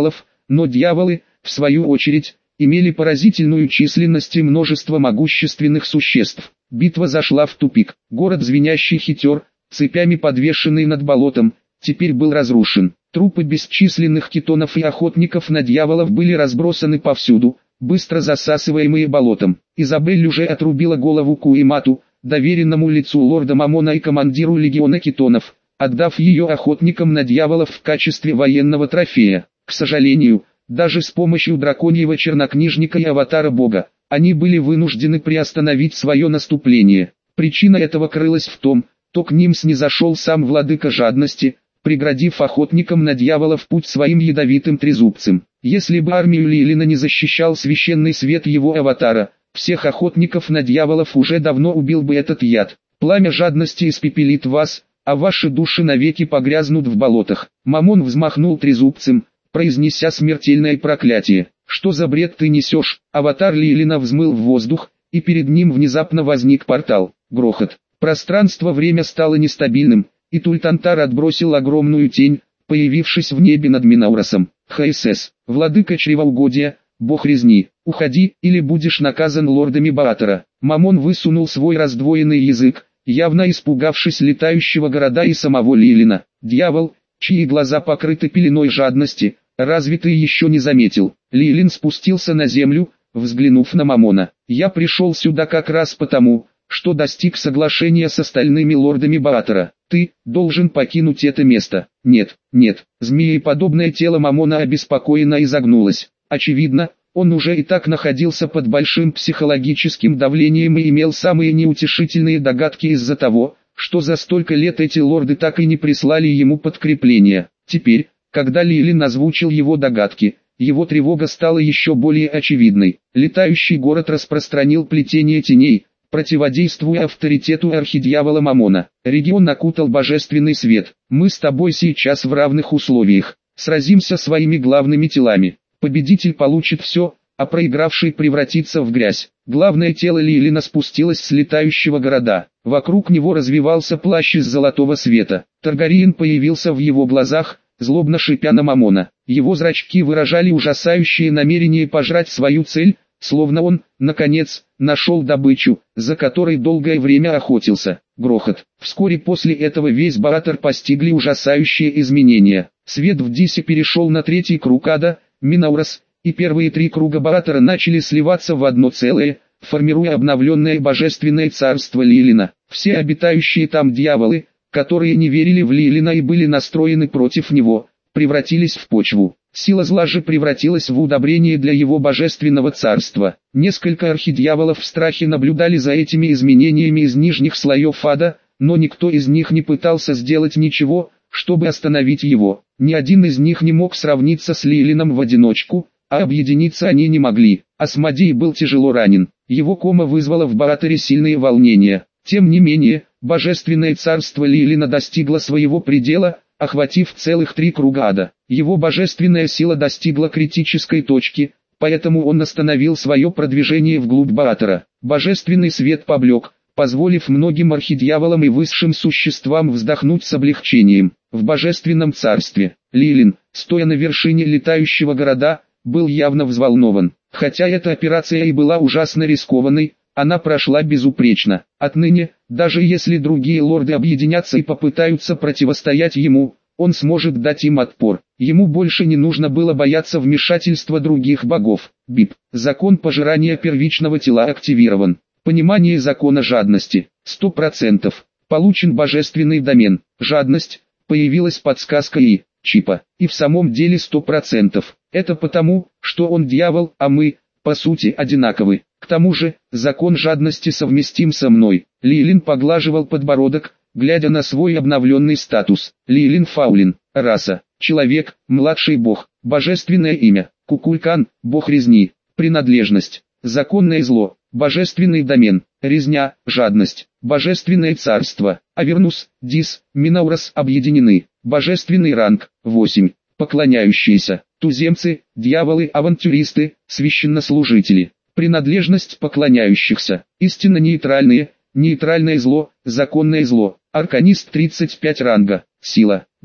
но дьяволы, в свою очередь, имели поразительную численность и множество могущественных существ. Битва зашла в тупик. Город Звенящий Хитер, цепями подвешенный над болотом, теперь был разрушен. Трупы бесчисленных китонов и охотников на дьяволов были разбросаны повсюду, быстро засасываемые болотом. Изабель уже отрубила голову Куимату, доверенному лицу лорда Мамона и командиру легиона китонов, отдав ее охотникам на дьяволов в качестве военного трофея. К сожалению, даже с помощью драконьего чернокнижника и аватара бога, они были вынуждены приостановить свое наступление. Причина этого крылась в том, что к ним снизошел сам владыка жадности, преградив охотникам на дьяволов путь своим ядовитым трезубцем. Если бы армию Лилина не защищал священный свет его аватара, всех охотников на дьяволов уже давно убил бы этот яд. Пламя жадности испепелит вас, а ваши души навеки погрязнут в болотах. Мамон взмахнул трезубцем, произнеся смертельное проклятие. Что за бред ты несешь? Аватар Лилина взмыл в воздух, и перед ним внезапно возник портал. Грохот. Пространство-время стало нестабильным, и Тультантар отбросил огромную тень, появившись в небе над Минауросом. ХСС, владыка чревоугодия, бог резни, уходи, или будешь наказан лордами Баатара. Мамон высунул свой раздвоенный язык, явно испугавшись летающего города и самого Лилина. Дьявол, чьи глаза покрыты пеленой жадности, разве ты еще не заметил? Лилин спустился на землю, взглянув на Мамона. Я пришел сюда как раз потому, что достиг соглашения с остальными лордами Баатара. Ты должен покинуть это место. Нет, нет. Змееподобное тело Мамона обеспокоенно изогнулось. Очевидно, он уже и так находился под большим психологическим давлением и имел самые неутешительные догадки из-за того, что за столько лет эти лорды так и не прислали ему подкрепления. Теперь, когда Лилин озвучил его догадки, его тревога стала еще более очевидной. Летающий город распространил плетение теней, противодействуя авторитету архидьявола Мамона. Регион окутал божественный свет. Мы с тобой сейчас в равных условиях. Сразимся своими главными телами. Победитель получит все, а проигравший превратится в грязь. Главное тело Лилина спустилось с летающего города. Вокруг него развивался плащ из золотого света. Таргариен появился в его глазах, злобно шипя на Мамона. Его зрачки выражали ужасающее намерение пожрать свою цель, словно он, наконец, нашел добычу, за которой долгое время охотился. Грохот. Вскоре после этого весь Баатар постигли ужасающие изменения. Свет в Дисе перешел на третий круг ада, Минаурос, и первые три круга Баатара начали сливаться в одно целое, формируя обновленное божественное царство Лилина. Все обитающие там дьяволы, которые не верили в Лилина и были настроены против него, превратились в почву. Сила зла же превратилась в удобрение для его божественного царства. Несколько архидьяволов в страхе наблюдали за этими изменениями из нижних слоев ада, но никто из них не пытался сделать ничего, чтобы остановить его. Ни один из них не мог сравниться с Лилином в одиночку, а объединиться они не могли. Асмодей был тяжело ранен. Его кома вызвала в Баатаре сильные волнения. Тем не менее, божественное царство Лилина достигло своего предела, охватив целых три круга ада. Его божественная сила достигла критической точки, поэтому он остановил свое продвижение вглубь Баатара. Божественный свет поблек, позволив многим архидьяволам и высшим существам вздохнуть с облегчением. В божественном царстве, Лилин, стоя на вершине летающего города, был явно взволнован. Хотя эта операция и была ужасно рискованной, она прошла безупречно. Отныне, даже если другие лорды объединятся и попытаются противостоять ему, он сможет дать им отпор. Ему больше не нужно было бояться вмешательства других богов. Бип. Закон пожирания первичного тела активирован. Понимание закона жадности. сто процентов. Получен божественный домен. Жадность. Появилась подсказка и чипа. И в самом деле сто процентов. Это потому, что он дьявол, а мы, по сути, одинаковы. К тому же, закон жадности совместим со мной. Лилин поглаживал подбородок, глядя на свой обновленный статус. Лилин Фаулин. Раса. Человек, младший бог. Божественное имя. Кукулькан, бог резни. Принадлежность. Законное зло. Божественный домен. Резня, жадность. Божественное царство. Авернус, Дис, Минаурос объединены. Божественный ранг. восемь. Поклоняющиеся. Туземцы, дьяволы, авантюристы, священнослужители. Принадлежность поклоняющихся. Истинно нейтральные. Нейтральное зло, законное зло. Арканист тридцать пять ранга. Сила.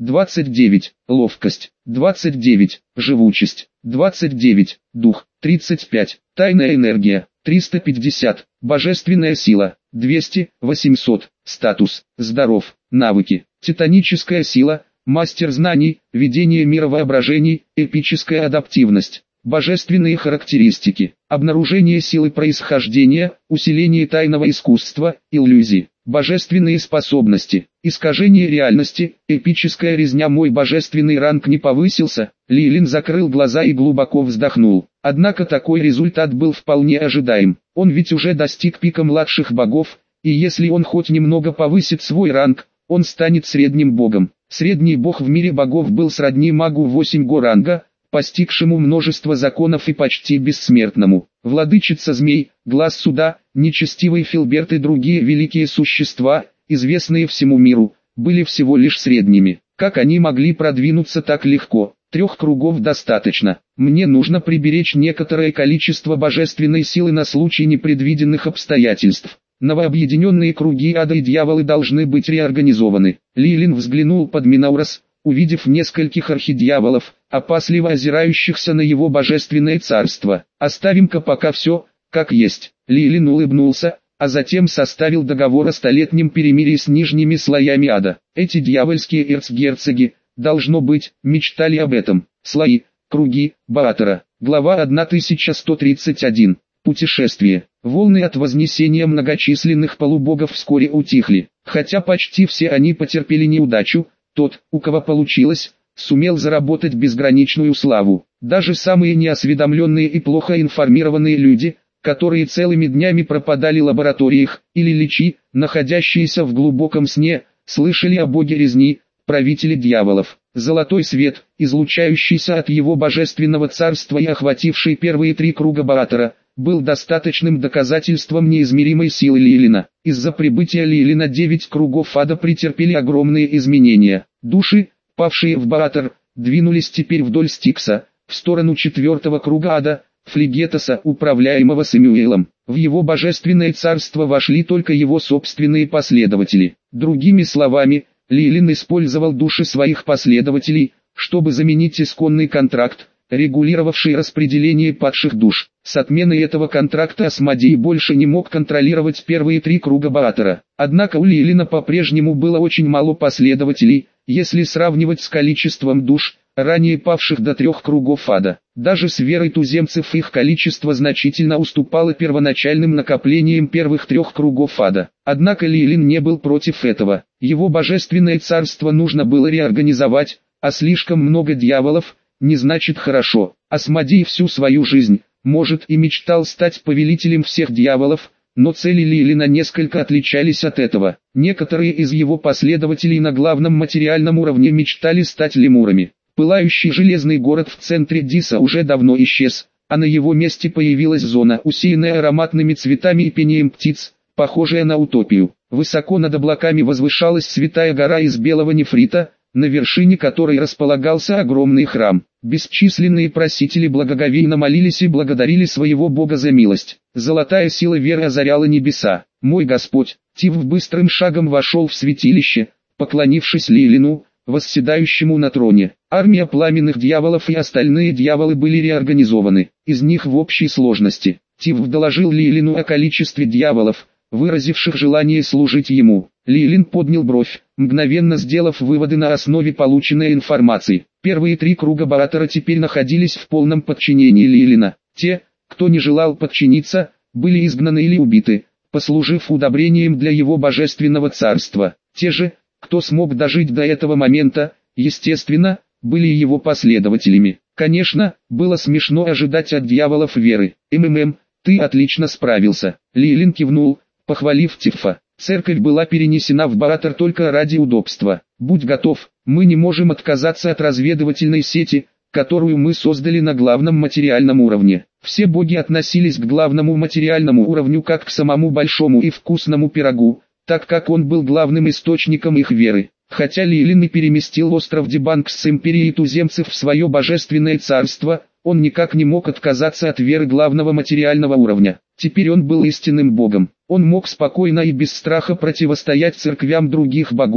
двадцать девять, ловкость, двадцать девять, живучесть, двадцать девять, дух, тридцать пять, тайная энергия, триста пятьдесят, божественная сила, двести, восемьсот, статус, здоров, навыки, титаническая сила, мастер знаний, видение мира воображений, эпическая адаптивность. Божественные характеристики, обнаружение силы происхождения, усиление тайного искусства, иллюзии, божественные способности, искажение реальности, эпическая резня. Мой божественный ранг не повысился. Лилин закрыл глаза и глубоко вздохнул. Однако такой результат был вполне ожидаем. Он ведь уже достиг пика младших богов, и если он хоть немного повысит свой ранг, он станет средним богом. Средний бог в мире богов был сродни магу восемь го ранга, постигшему множество законов и почти бессмертному. Владычица змей, глаз суда, нечестивый Филберт и другие великие существа, известные всему миру, были всего лишь средними. Как они могли продвинуться так легко? Трех кругов достаточно. Мне нужно приберечь некоторое количество божественной силы на случай непредвиденных обстоятельств. Новообъединенные круги ада и дьяволы должны быть реорганизованы. Лилин взглянул под Минаурос, увидев нескольких архидьяволов, опасливо озирающихся на его божественное царство. «Оставим-ка пока все, как есть». Лилин улыбнулся, а затем составил договор о столетнем перемирии с нижними слоями ада. Эти дьявольские эрцгерцоги, должно быть, мечтали об этом. Слои, круги, Баатора. Глава тысяча сто тридцать один. Путешествие. Волны от вознесения многочисленных полубогов вскоре утихли. Хотя почти все они потерпели неудачу, тот, у кого получилось, сумел заработать безграничную славу. Даже самые неосведомленные и плохо информированные люди, которые целыми днями пропадали в лабораториях, или личи, находящиеся в глубоком сне, слышали о боге резни, правителе дьяволов. Золотой свет, излучающийся от его божественного царства и охвативший первые три круга Баатора, был достаточным доказательством неизмеримой силы Лилина. Из-за прибытия Лилина девять кругов ада претерпели огромные изменения. Души, павшие в Баатор, двинулись теперь вдоль Стикса, в сторону четвертого круга ада, Флегетоса, управляемого Сэмюэлом. В его божественное царство вошли только его собственные последователи. Другими словами, Лилин использовал души своих последователей, чтобы заменить исконный контракт, регулировавший распределение падших душ. С отменой этого контракта Асмодей больше не мог контролировать первые три круга Баатора. Однако у Лилина по-прежнему было очень мало последователей, если сравнивать с количеством душ, ранее павших до трех кругов ада. Даже с верой туземцев их количество значительно уступало первоначальным накоплениям первых трех кругов ада. Однако Лилин не был против этого. Его божественное царство нужно было реорганизовать, а слишком много дьяволов не значит хорошо. Асмодей всю свою жизнь, может, и мечтал стать повелителем всех дьяволов, но цели Лилина несколько отличались от этого. Некоторые из его последователей на главном материальном уровне мечтали стать лемурами. Пылающий железный город в центре Диса уже давно исчез, а на его месте появилась зона, усеянная ароматными цветами и пением птиц, похожая на утопию. Высоко над облаками возвышалась святая гора из белого нефрита, на вершине которой располагался огромный храм. Бесчисленные просители благоговейно молились и благодарили своего Бога за милость. Золотая сила веры озаряла небеса. «Мой Господь!» Тив быстрым шагом вошел в святилище, поклонившись Лилину, восседающему на троне. Армия пламенных дьяволов и остальные дьяволы были реорганизованы. Из них в общей сложности. Тив доложил Лилину о количестве дьяволов, выразивших желание служить ему. Лилин поднял бровь, мгновенно сделав выводы на основе полученной информации. Первые три круга Баатора теперь находились в полном подчинении Лилина. Те, кто не желал подчиниться, были изгнаны или убиты, послужив удобрением для его божественного царства. Те же, кто смог дожить до этого момента, естественно, были его последователями. Конечно, было смешно ожидать от дьяволов веры. «МММ, ты отлично справился». Лилин кивнул, похвалив Тифа. Церковь была перенесена в Баатор только ради удобства. Будь готов, мы не можем отказаться от разведывательной сети, которую мы создали на главном материальном уровне. Все боги относились к главному материальному уровню как к самому большому и вкусному пирогу, так как он был главным источником их веры. Хотя Лилин и переместил остров Дебанкс с империей туземцев в свое божественное царство, он никак не мог отказаться от веры главного материального уровня. Теперь он был истинным богом. Он мог спокойно и без страха противостоять церквям других богов,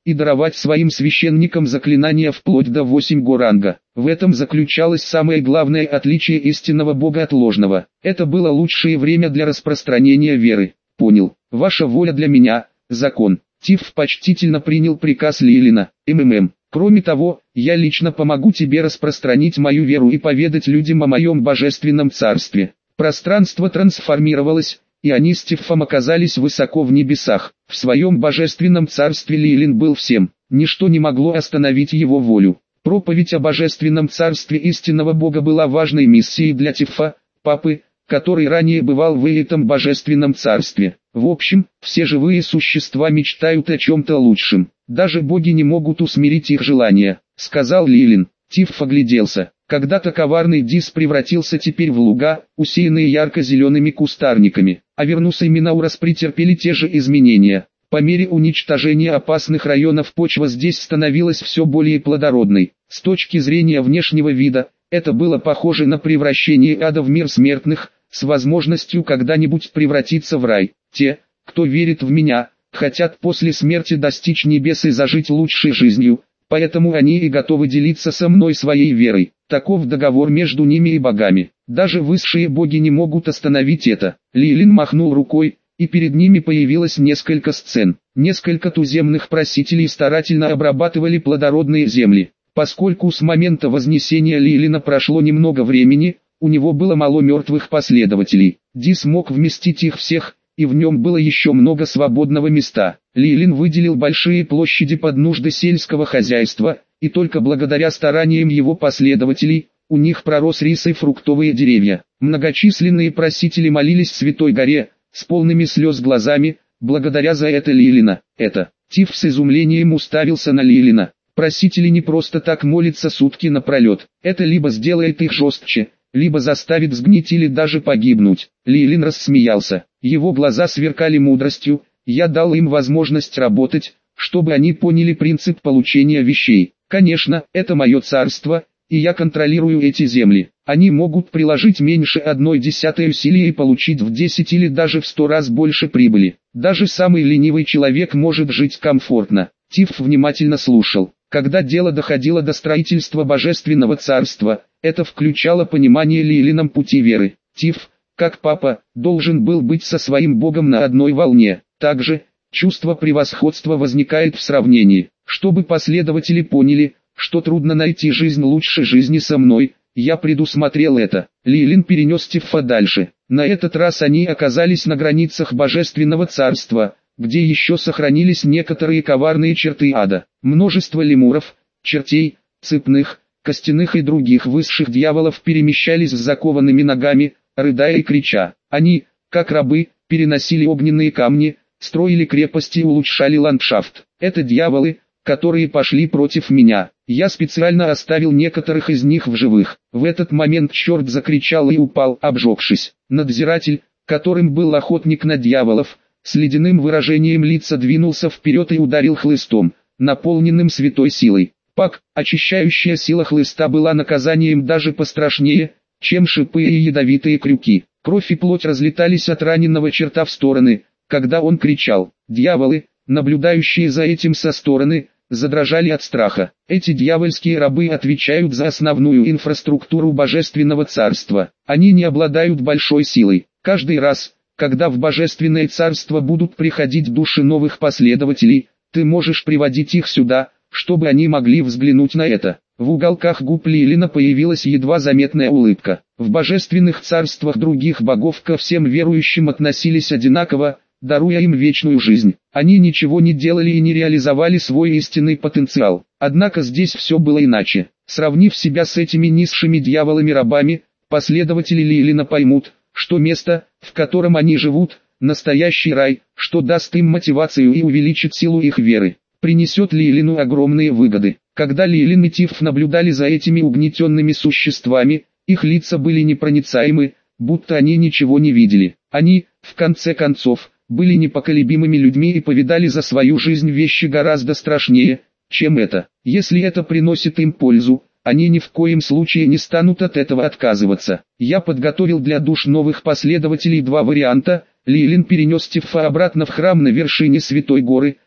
и даровать своим священникам заклинания вплоть до восемь го ранга. В этом заключалось самое главное отличие истинного бога от ложного. Это было лучшее время для распространения веры. Понял. Ваша воля для меня – закон. Тиф почтительно принял приказ Лилина. МММ. Кроме того, я лично помогу тебе распространить мою веру и поведать людям о моем божественном царстве. Пространство трансформировалось, и они с Тифом оказались высоко в небесах. В своем божественном царстве Лилин был всем. Ничто не могло остановить его волю. Проповедь о божественном царстве истинного бога была важной миссией для Тифа, папы, который ранее бывал в этом божественном царстве. В общем, все живые существа мечтают о чем-то лучшем. Даже боги не могут усмирить их желания, сказал Лилин. Тиф огляделся. Когда-то коварный Дис превратился теперь в луга, усеянные ярко-зелеными кустарниками. А Вернус и Минаурас претерпели те же изменения. По мере уничтожения опасных районов почва здесь становилась все более плодородной. С точки зрения внешнего вида, это было похоже на превращение ада в мир смертных, с возможностью когда-нибудь превратиться в рай. Те, кто верит в меня, хотят после смерти достичь небес и зажить лучшей жизнью, поэтому они и готовы делиться со мной своей верой. Таков договор между ними и богами. Даже высшие боги не могут остановить это. Лилин махнул рукой, и перед ними появилось несколько сцен. Несколько туземных просителей старательно обрабатывали плодородные земли. Поскольку с момента вознесения Лилина прошло немного времени, у него было мало мертвых последователей. Ди смог вместить их всех, и в нем было еще много свободного места. Лилин выделил большие площади под нужды сельского хозяйства, и только благодаря стараниям его последователей, у них пророс рис и фруктовые деревья. Многочисленные просители молились Святой Горе, с полными слез глазами, благодаря за это Лилина. Это, Тиф с изумлением уставился на Лилина. Просители не просто так молятся сутки напролет. Это либо сделает их жестче, либо заставит сгнить или даже погибнуть. Лилин рассмеялся. Его глаза сверкали мудростью. Я дал им возможность работать, чтобы они поняли принцип получения вещей. Конечно, это мое царство, и я контролирую эти земли. Они могут приложить меньше одной десятой усилия и получить в десять или даже в сто раз больше прибыли. Даже самый ленивый человек может жить комфортно. Тиф внимательно слушал. Когда дело доходило до строительства божественного царства, это включало понимание Лилином пути веры. Тиф, как папа, должен был быть со своим богом на одной волне. Также, чувство превосходства возникает в сравнении. Чтобы последователи поняли, что трудно найти жизнь лучше жизни со мной, я предусмотрел это. Лилин перенес Тифа дальше. На этот раз они оказались на границах божественного царства, где еще сохранились некоторые коварные черты ада. Множество лемуров, чертей, цепных, костяных и других высших дьяволов перемещались с закованными ногами, рыдая и крича. Они, как рабы, переносили огненные камни, строили крепости и улучшали ландшафт. Это дьяволы, которые пошли против меня. Я специально оставил некоторых из них в живых. В этот момент черт закричал и упал, обжегшись. Надзиратель, которым был охотник на дьяволов, с ледяным выражением лица двинулся вперед и ударил хлыстом, наполненным святой силой. Пак, очищающая сила хлыста была наказанием даже пострашнее, чем шипы и ядовитые крюки. Кровь и плоть разлетались от раненого черта в стороны, когда он кричал. Дьяволы, наблюдающие за этим со стороны, задрожали от страха. Эти дьявольские рабы отвечают за основную инфраструктуру божественного царства. Они не обладают большой силой. Каждый раз, когда в божественное царство будут приходить души новых последователей, ты можешь приводить их сюда, чтобы они могли взглянуть на это. В уголках губ Лилина появилась едва заметная улыбка. В божественных царствах других богов ко всем верующим относились одинаково, даруя им вечную жизнь. Они ничего не делали и не реализовали свой истинный потенциал. Однако здесь все было иначе. Сравнив себя с этими низшими дьяволами-рабами, последователи Лилина поймут, что место, в котором они живут, настоящий рай, что даст им мотивацию и увеличит силу их веры, принесет Лилину огромные выгоды. Когда Лилин и Тиф наблюдали за этими угнетенными существами, их лица были непроницаемы, будто они ничего не видели. Они, в конце концов, были непоколебимыми людьми и повидали за свою жизнь вещи гораздо страшнее, чем это. Если это приносит им пользу, они ни в коем случае не станут от этого отказываться. Я подготовил для душ новых последователей два варианта. Лилин перенес Тифа обратно в храм на вершине Святой Горы,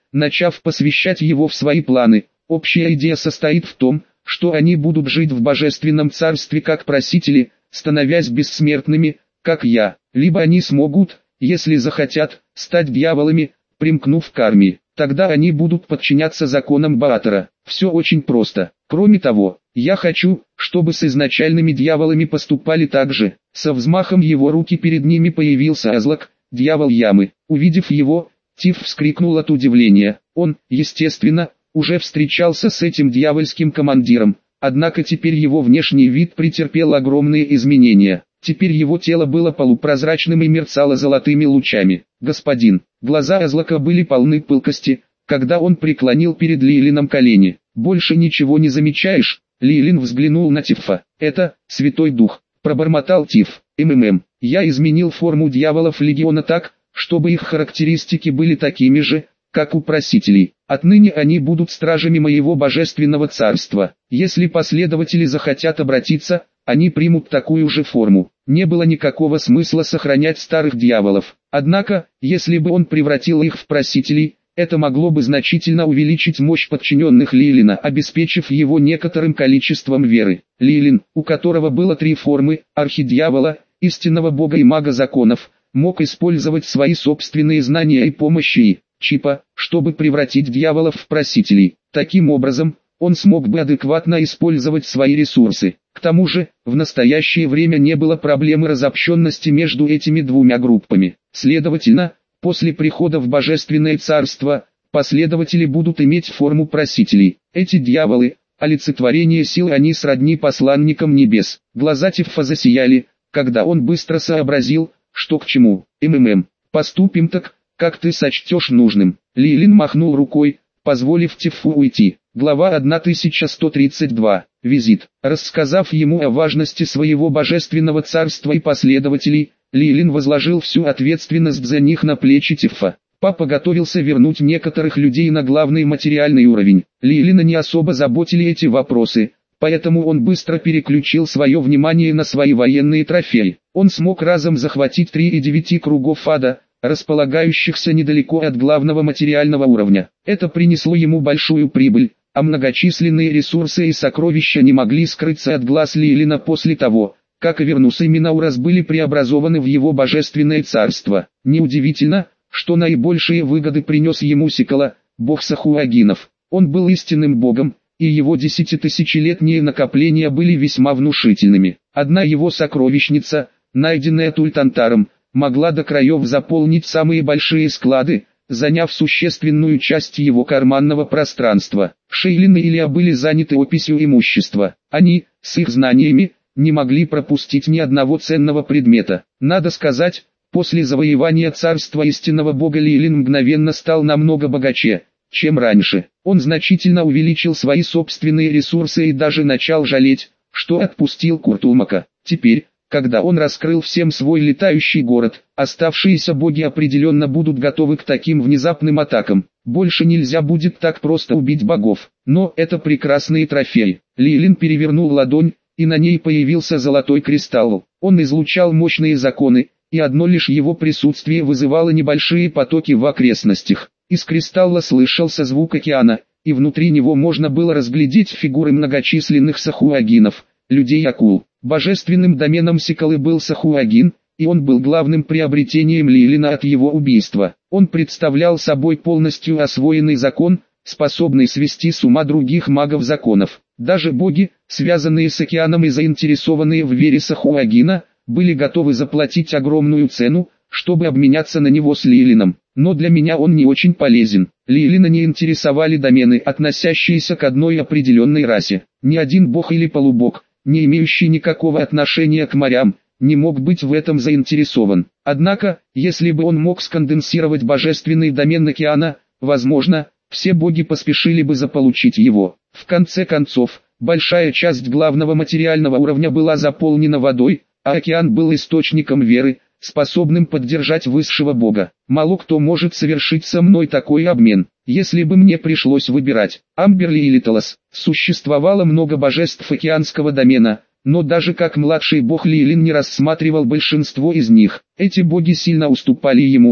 начав посвящать его в свои планы. Общая идея состоит в том, что они будут жить в божественном царстве как просители, становясь бессмертными, как я. Либо они смогут, если захотят, стать дьяволами, примкнув к армии. Тогда они будут подчиняться законам Баатара. Все очень просто. Кроме того, я хочу, чтобы с изначальными дьяволами поступали так же. Со взмахом его руки перед ними появился Азлак, дьявол ямы. Увидев его, Тиф вскрикнул от удивления. Он, естественно, уже встречался с этим дьявольским командиром. Однако теперь его внешний вид претерпел огромные изменения. Теперь его тело было полупрозрачным и мерцало золотыми лучами. «Господин». Глаза Азлака были полны пылкости, когда он преклонил перед Лилином колени. «Больше ничего не замечаешь?» Лилин взглянул на Тифа. «Это, Святой Дух», пробормотал Тиф. «МММ. Я изменил форму дьяволов Легиона так, чтобы их характеристики были такими же, как у просителей. Отныне они будут стражами моего божественного царства. Если последователи захотят обратиться, они примут такую же форму». Не было никакого смысла сохранять старых дьяволов. Однако, если бы он превратил их в просителей, это могло бы значительно увеличить мощь подчиненных Лилина, обеспечив его некоторым количеством веры. Лилин, у которого было три формы, архидьявола, истинного бога и мага законов, мог использовать свои собственные знания и помощи и чипа, чтобы превратить дьяволов в просителей. Таким образом, он смог бы адекватно использовать свои ресурсы. К тому же, в настоящее время не было проблемы разобщенности между этими двумя группами. Следовательно, после прихода в Божественное Царство, последователи будут иметь форму просителей. Эти дьяволы, олицетворение сил, они сродни посланникам небес. Глаза Тифа засияли, когда он быстро сообразил, что к чему. «МММ, поступим так, как ты сочтешь нужным». Лилин махнул рукой, позволив Тифу уйти. Глава тысяча сто тридцать два. Визит. Рассказав ему о важности своего божественного царства и последователей, Лилин возложил всю ответственность за них на плечи Тифа. Папа готовился вернуть некоторых людей на главный материальный уровень. Лилина не особо заботили эти вопросы, поэтому он быстро переключил свое внимание на свои военные трофеи. Он смог разом захватить три и девяти кругов ада, располагающихся недалеко от главного материального уровня. Это принесло ему большую прибыль, а многочисленные ресурсы и сокровища не могли скрыться от глаз Лилина после того, как Авернус и Минаурас были преобразованы в его божественное царство. Неудивительно, что наибольшие выгоды принес ему Сикала, бог сахуагинов. Он был истинным богом, и его десятитысячелетние накопления были весьма внушительными. Одна его сокровищница, найденная Тультантаром, могла до краев заполнить самые большие склады, заняв существенную часть его карманного пространства. Шейлин и Илья были заняты описью имущества. Они, с их знаниями, не могли пропустить ни одного ценного предмета. Надо сказать, после завоевания царства истинного бога Лилин мгновенно стал намного богаче, чем раньше. Он значительно увеличил свои собственные ресурсы и даже начал жалеть, что отпустил Куртулмака. Теперь, когда он раскрыл всем свой летающий город, оставшиеся боги определенно будут готовы к таким внезапным атакам. Больше нельзя будет так просто убить богов. Но это прекрасные трофеи. Лилин перевернул ладонь, и на ней появился золотой кристалл. Он излучал мощные законы, и одно лишь его присутствие вызывало небольшие потоки в окрестностях. Из кристалла слышался звук океана, и внутри него можно было разглядеть фигуры многочисленных сахуагинов, людей-акул. Божественным доменом Сикалы был Сахуагин, и он был главным приобретением Лилина от его убийства. Он представлял собой полностью освоенный закон, способный свести с ума других магов-законов. Даже боги, связанные с океаном и заинтересованные в вере Сахуагина, были готовы заплатить огромную цену, чтобы обменяться на него с Лилином. Но для меня он не очень полезен. Лилина не интересовали домены, относящиеся к одной определенной расе. Ни один бог или полубог, не имеющий никакого отношения к морям, не мог быть в этом заинтересован. Однако, если бы он мог сконденсировать божественный домен океана, возможно, все боги поспешили бы заполучить его. В конце концов, большая часть главного материального уровня была заполнена водой, а океан был источником веры, способным поддержать высшего бога. Мало кто может совершить со мной такой обмен. Если бы мне пришлось выбирать, Амберли или Талос, существовало много божеств океанского домена, но даже как младший бог Лилин не рассматривал большинство из них. Эти боги сильно уступали ему,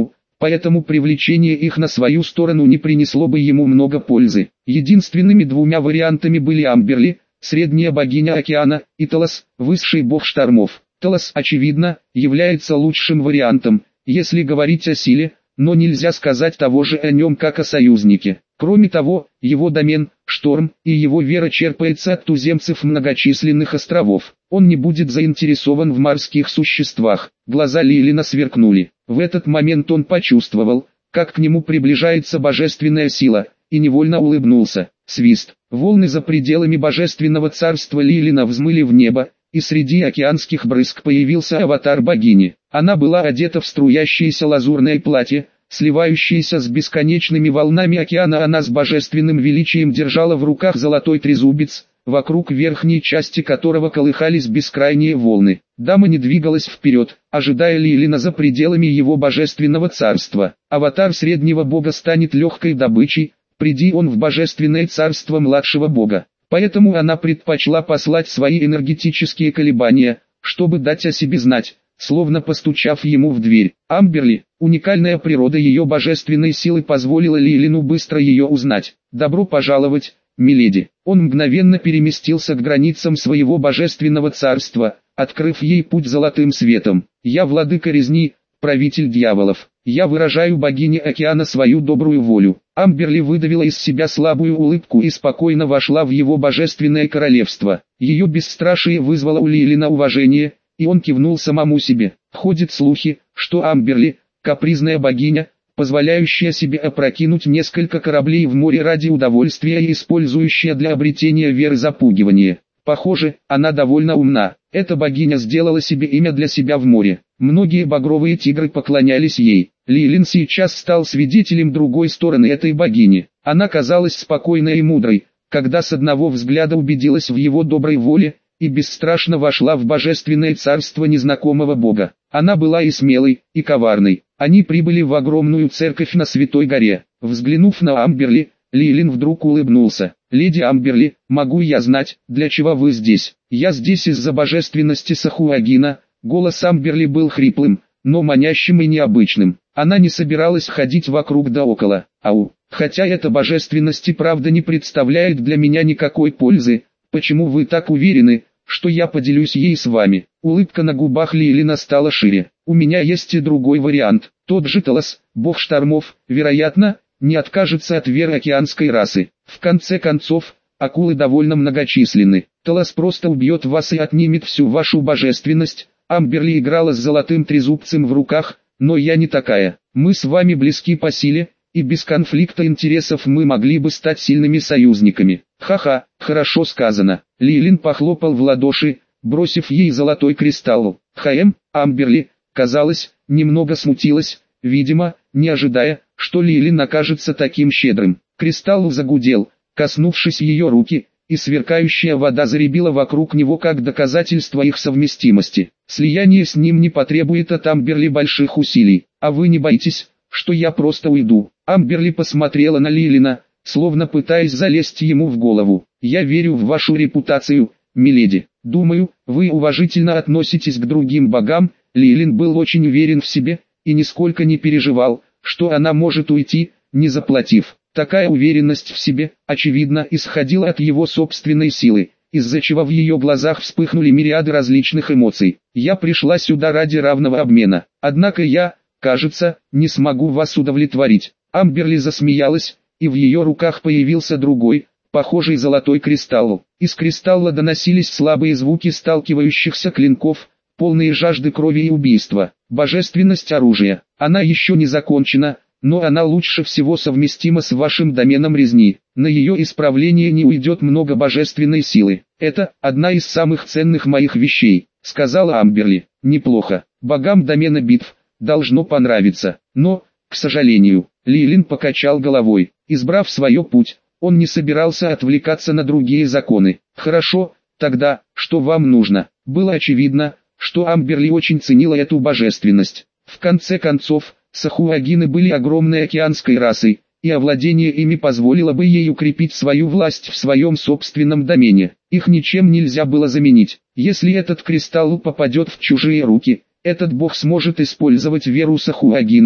поэтому привлечение их на свою сторону не принесло бы ему много пользы. Единственными двумя вариантами были Амберли, средняя богиня океана, и Талос, высший бог штормов. Талос, очевидно, является лучшим вариантом, если говорить о силе, но нельзя сказать того же о нем как о союзнике. Кроме того, его домен, шторм, и его вера черпается от туземцев многочисленных островов. Он не будет заинтересован в морских существах. Глаза Лилина сверкнули. В этот момент он почувствовал, как к нему приближается божественная сила, и невольно улыбнулся. Свист. Волны за пределами божественного царства Лилина взмыли в небо, и среди океанских брызг появился аватар богини. Она была одета в струящееся лазурное платье, сливающееся с бесконечными волнами океана. Она с божественным величием держала в руках золотой трезубец, вокруг верхней части которого колыхались бескрайние волны. Дама не двигалась вперед, ожидая Лилина за пределами его божественного царства. Аватар среднего бога станет легкой добычей, приди он в божественное царство младшего бога. Поэтому она предпочла послать свои энергетические колебания, чтобы дать о себе знать, словно постучав ему в дверь. Амберли, уникальная природа ее божественной силы позволила Лилину быстро ее узнать. «Добро пожаловать, миледи». Он мгновенно переместился к границам своего божественного царства, открыв ей путь золотым светом. «Я владыка резни, правитель дьяволов. Я выражаю богине океана свою добрую волю». Амберли выдавила из себя слабую улыбку и спокойно вошла в его божественное королевство. Ее бесстрашие вызвало у Лилина уважение, и он кивнул самому себе. Ходят слухи, что Амберли, капризная богиня, позволяющая себе опрокинуть несколько кораблей в море ради удовольствия и использующая для обретения веры запугивание. Похоже, она довольно умна. Эта богиня сделала себе имя для себя в море. Многие багровые тигры поклонялись ей. Лилин сейчас стал свидетелем другой стороны этой богини. Она казалась спокойной и мудрой, когда с одного взгляда убедилась в его доброй воле, и бесстрашно вошла в божественное царство незнакомого бога. Она была и смелой, и коварной. Они прибыли в огромную церковь на Святой горе. Взглянув на Амберли, Лилин вдруг улыбнулся. «Леди Амберли, могу я знать, для чего вы здесь?» «Я здесь из-за божественности Сахуагина». Голос Амберли был хриплым, но манящим и необычным. Она не собиралась ходить вокруг да около. «Ау, хотя эта божественность и правда не представляет для меня никакой пользы, почему вы так уверены, что я поделюсь ей с вами?» Улыбка на губах Лилина стала шире. «У меня есть и другой вариант. Тот же Талос, бог штормов, вероятно, не откажется от веры океанской расы. В конце концов, акулы довольно многочисленны. Талос просто убьет вас и отнимет всю вашу божественность». Амберли играла с золотым трезубцем в руках, «но я не такая. Мы с вами близки по силе, и без конфликта интересов мы могли бы стать сильными союзниками». «Ха-ха, хорошо сказано». Лилин похлопал в ладоши, бросив ей золотой кристалл. Хаэм, Амберли, казалось, немного смутилась, видимо, не ожидая, что Лилин окажется таким щедрым. Кристалл загудел, коснувшись ее руки, и сверкающая вода заребила вокруг него как доказательство их совместимости. Слияние с ним не потребует от Амберли больших усилий. «А вы не боитесь, что я просто уйду?» Амберли посмотрела на Лилина, словно пытаясь залезть ему в голову. «Я верю в вашу репутацию, миледи. Думаю, вы уважительно относитесь к другим богам». Лилин был очень уверен в себе, и нисколько не переживал, что она может уйти, не заплатив. Такая уверенность в себе, очевидно, исходила от его собственной силы, из-за чего в ее глазах вспыхнули мириады различных эмоций. «Я пришла сюда ради равного обмена. Однако я, кажется, не смогу вас удовлетворить». Амберли засмеялась, и в ее руках появился другой, похожий золотой кристалл. Из кристалла доносились слабые звуки сталкивающихся клинков, полные жажды крови и убийства. Божественность оружия. Она еще не закончена, но она лучше всего совместима с вашим доменом резни. На ее исправление не уйдет много божественной силы. «Это одна из самых ценных моих вещей», — сказала Амберли. «Неплохо. Богам домена битв должно понравиться. Но, к сожалению», — Лилин покачал головой. Избрав свой путь, он не собирался отвлекаться на другие законы. «Хорошо, тогда, что вам нужно?» Было очевидно, что Амберли очень ценила эту божественность. В конце концов, Сахуагины были огромной океанской расой, и овладение ими позволило бы ей укрепить свою власть в своем собственном домене. Их ничем нельзя было заменить. Если этот кристалл попадет в чужие руки, этот бог сможет использовать веру Сахуагинов,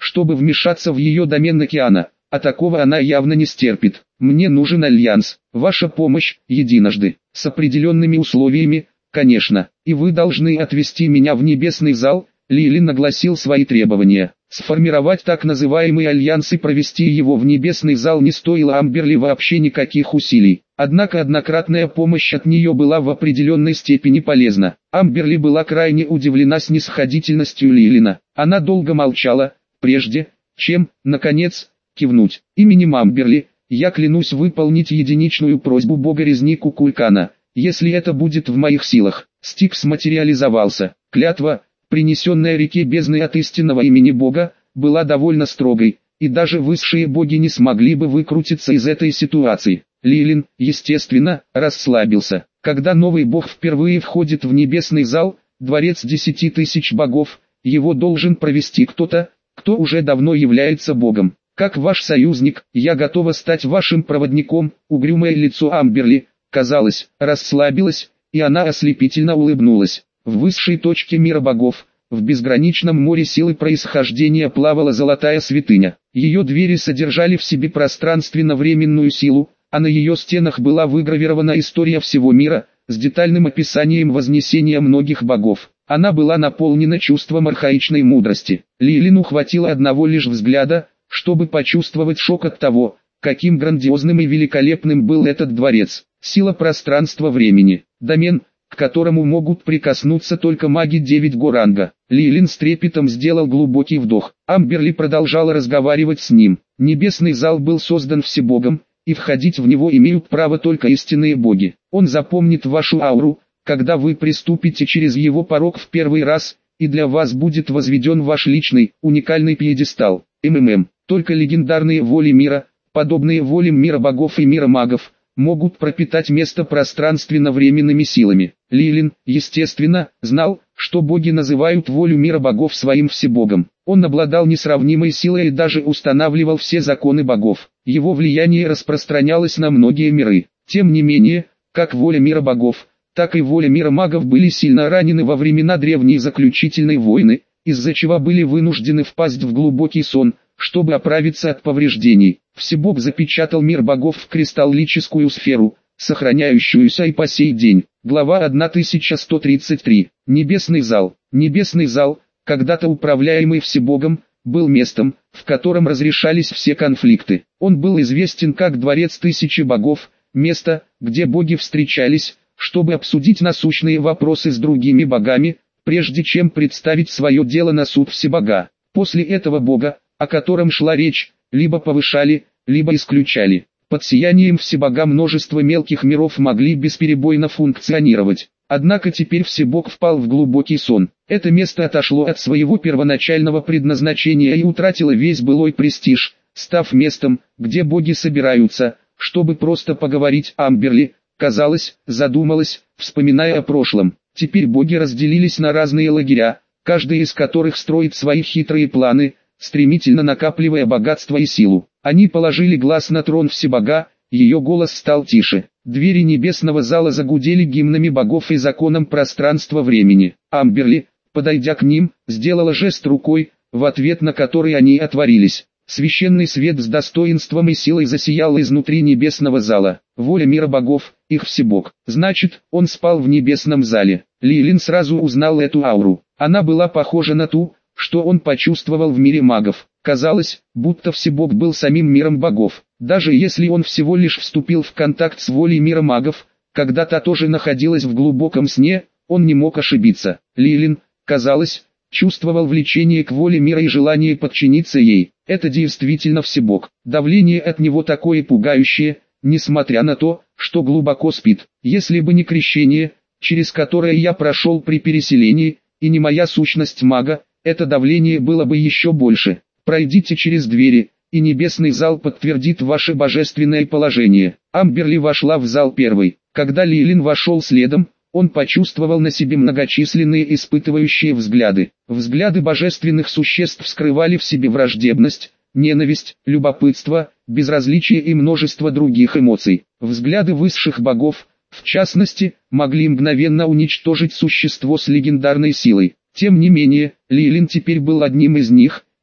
чтобы вмешаться в ее домен океана, а такого она явно не стерпит. Мне нужен альянс, ваша помощь, единожды, с определенными условиями, конечно, и вы должны отвести меня в небесный зал. Лилин огласил свои требования. Сформировать так называемый альянс и провести его в небесный зал не стоило Амберли вообще никаких усилий. Однако однократная помощь от нее была в определенной степени полезна. Амберли была крайне удивлена снисходительностью Лилина. Она долго молчала, прежде чем, наконец, кивнуть. Именем Амберли, я клянусь выполнить единичную просьбу бога-резни Кукулькана, если это будет в моих силах. Стикс материализовался. Клятва, принесенная реке бездны от истинного имени Бога, была довольно строгой, и даже высшие боги не смогли бы выкрутиться из этой ситуации. Лилин, естественно, расслабился. Когда новый бог впервые входит в небесный зал, дворец десяти тысяч богов, его должен провести кто-то, кто уже давно является богом. Как ваш союзник, я готова стать вашим проводником. Угрюмое лицо Амберли, казалось, расслабилось, и она ослепительно улыбнулась. В высшей точке мира богов, в безграничном море силы происхождения плавала золотая святыня. Ее двери содержали в себе пространственно-временную силу, а на ее стенах была выгравирована история всего мира, с детальным описанием вознесения многих богов. Она была наполнена чувством архаичной мудрости. Лилину хватило одного лишь взгляда, чтобы почувствовать шок от того, каким грандиозным и великолепным был этот дворец. Сила пространства-времени, домен, к которому могут прикоснуться только маги девять горанга. Лилин с трепетом сделал глубокий вдох. Амберли продолжала разговаривать с ним. Небесный зал был создан всебогом, и входить в него имеют право только истинные боги. Он запомнит вашу ауру, когда вы приступите через его порог в первый раз, и для вас будет возведен ваш личный, уникальный пьедестал. МММ. Только легендарные воли мира, подобные волям мира богов и мира магов, могут пропитать место пространственно-временными силами. Лилин, естественно, знал, что боги называют волю мира богов своим всебогом. Он обладал несравнимой силой и даже устанавливал все законы богов. Его влияние распространялось на многие миры. Тем не менее, как воля мира богов, так и воля мира магов были сильно ранены во времена древней заключительной войны, из-за чего были вынуждены впасть в глубокий сон, чтобы оправиться от повреждений. Всебог запечатал мир богов в кристаллическую сферу, сохраняющуюся и по сей день. Глава тысяча сто тридцать три. Небесный зал. Небесный зал, когда-то управляемый Всебогом, был местом, в котором разрешались все конфликты. Он был известен как Дворец Тысячи Богов, место, где боги встречались, чтобы обсудить насущные вопросы с другими богами, прежде чем представить свое дело на суд Всебога. После этого бога, о котором шла речь, либо повышали, либо исключали. Под сиянием Всебога множество мелких миров могли бесперебойно функционировать. Однако теперь Всебог впал в глубокий сон. Это место отошло от своего первоначального предназначения и утратило весь былой престиж, став местом, где боги собираются, чтобы просто поговорить. Амберли, казалось, задумалась, вспоминая о прошлом. Теперь боги разделились на разные лагеря, каждый из которых строит свои хитрые планы, стремительно накапливая богатство и силу. Они положили глаз на трон Всебога, ее голос стал тише. Двери небесного зала загудели гимнами богов и законом пространства-времени. Амберли, подойдя к ним, сделала жест рукой, в ответ на который они отворились. Священный свет с достоинством и силой засиял изнутри небесного зала. Воля мира богов, их Всебог. Значит, он спал в небесном зале. Лилин сразу узнал эту ауру. Она была похожа на ту, что он почувствовал в мире магов. Казалось, будто Всебог был самим миром богов. Даже если он всего лишь вступил в контакт с волей мира магов, когда та тоже находилась в глубоком сне, он не мог ошибиться. Лилин, казалось, чувствовал влечение к воле мира и желание подчиниться ей. Это действительно Всебог. Давление от него такое пугающее, несмотря на то, что глубоко спит. Если бы не крещение, через которое я прошел при переселении, и не моя сущность мага, это давление было бы еще больше. Пройдите через двери, и небесный зал подтвердит ваше божественное положение. Амберли вошла в зал первой. Когда Лилин вошел следом, он почувствовал на себе многочисленные испытывающие взгляды. Взгляды божественных существ скрывали в себе враждебность, ненависть, любопытство, безразличие и множество других эмоций. Взгляды высших богов, в частности, могли мгновенно уничтожить существо с легендарной силой. Тем не менее, Лилин теперь был одним из них,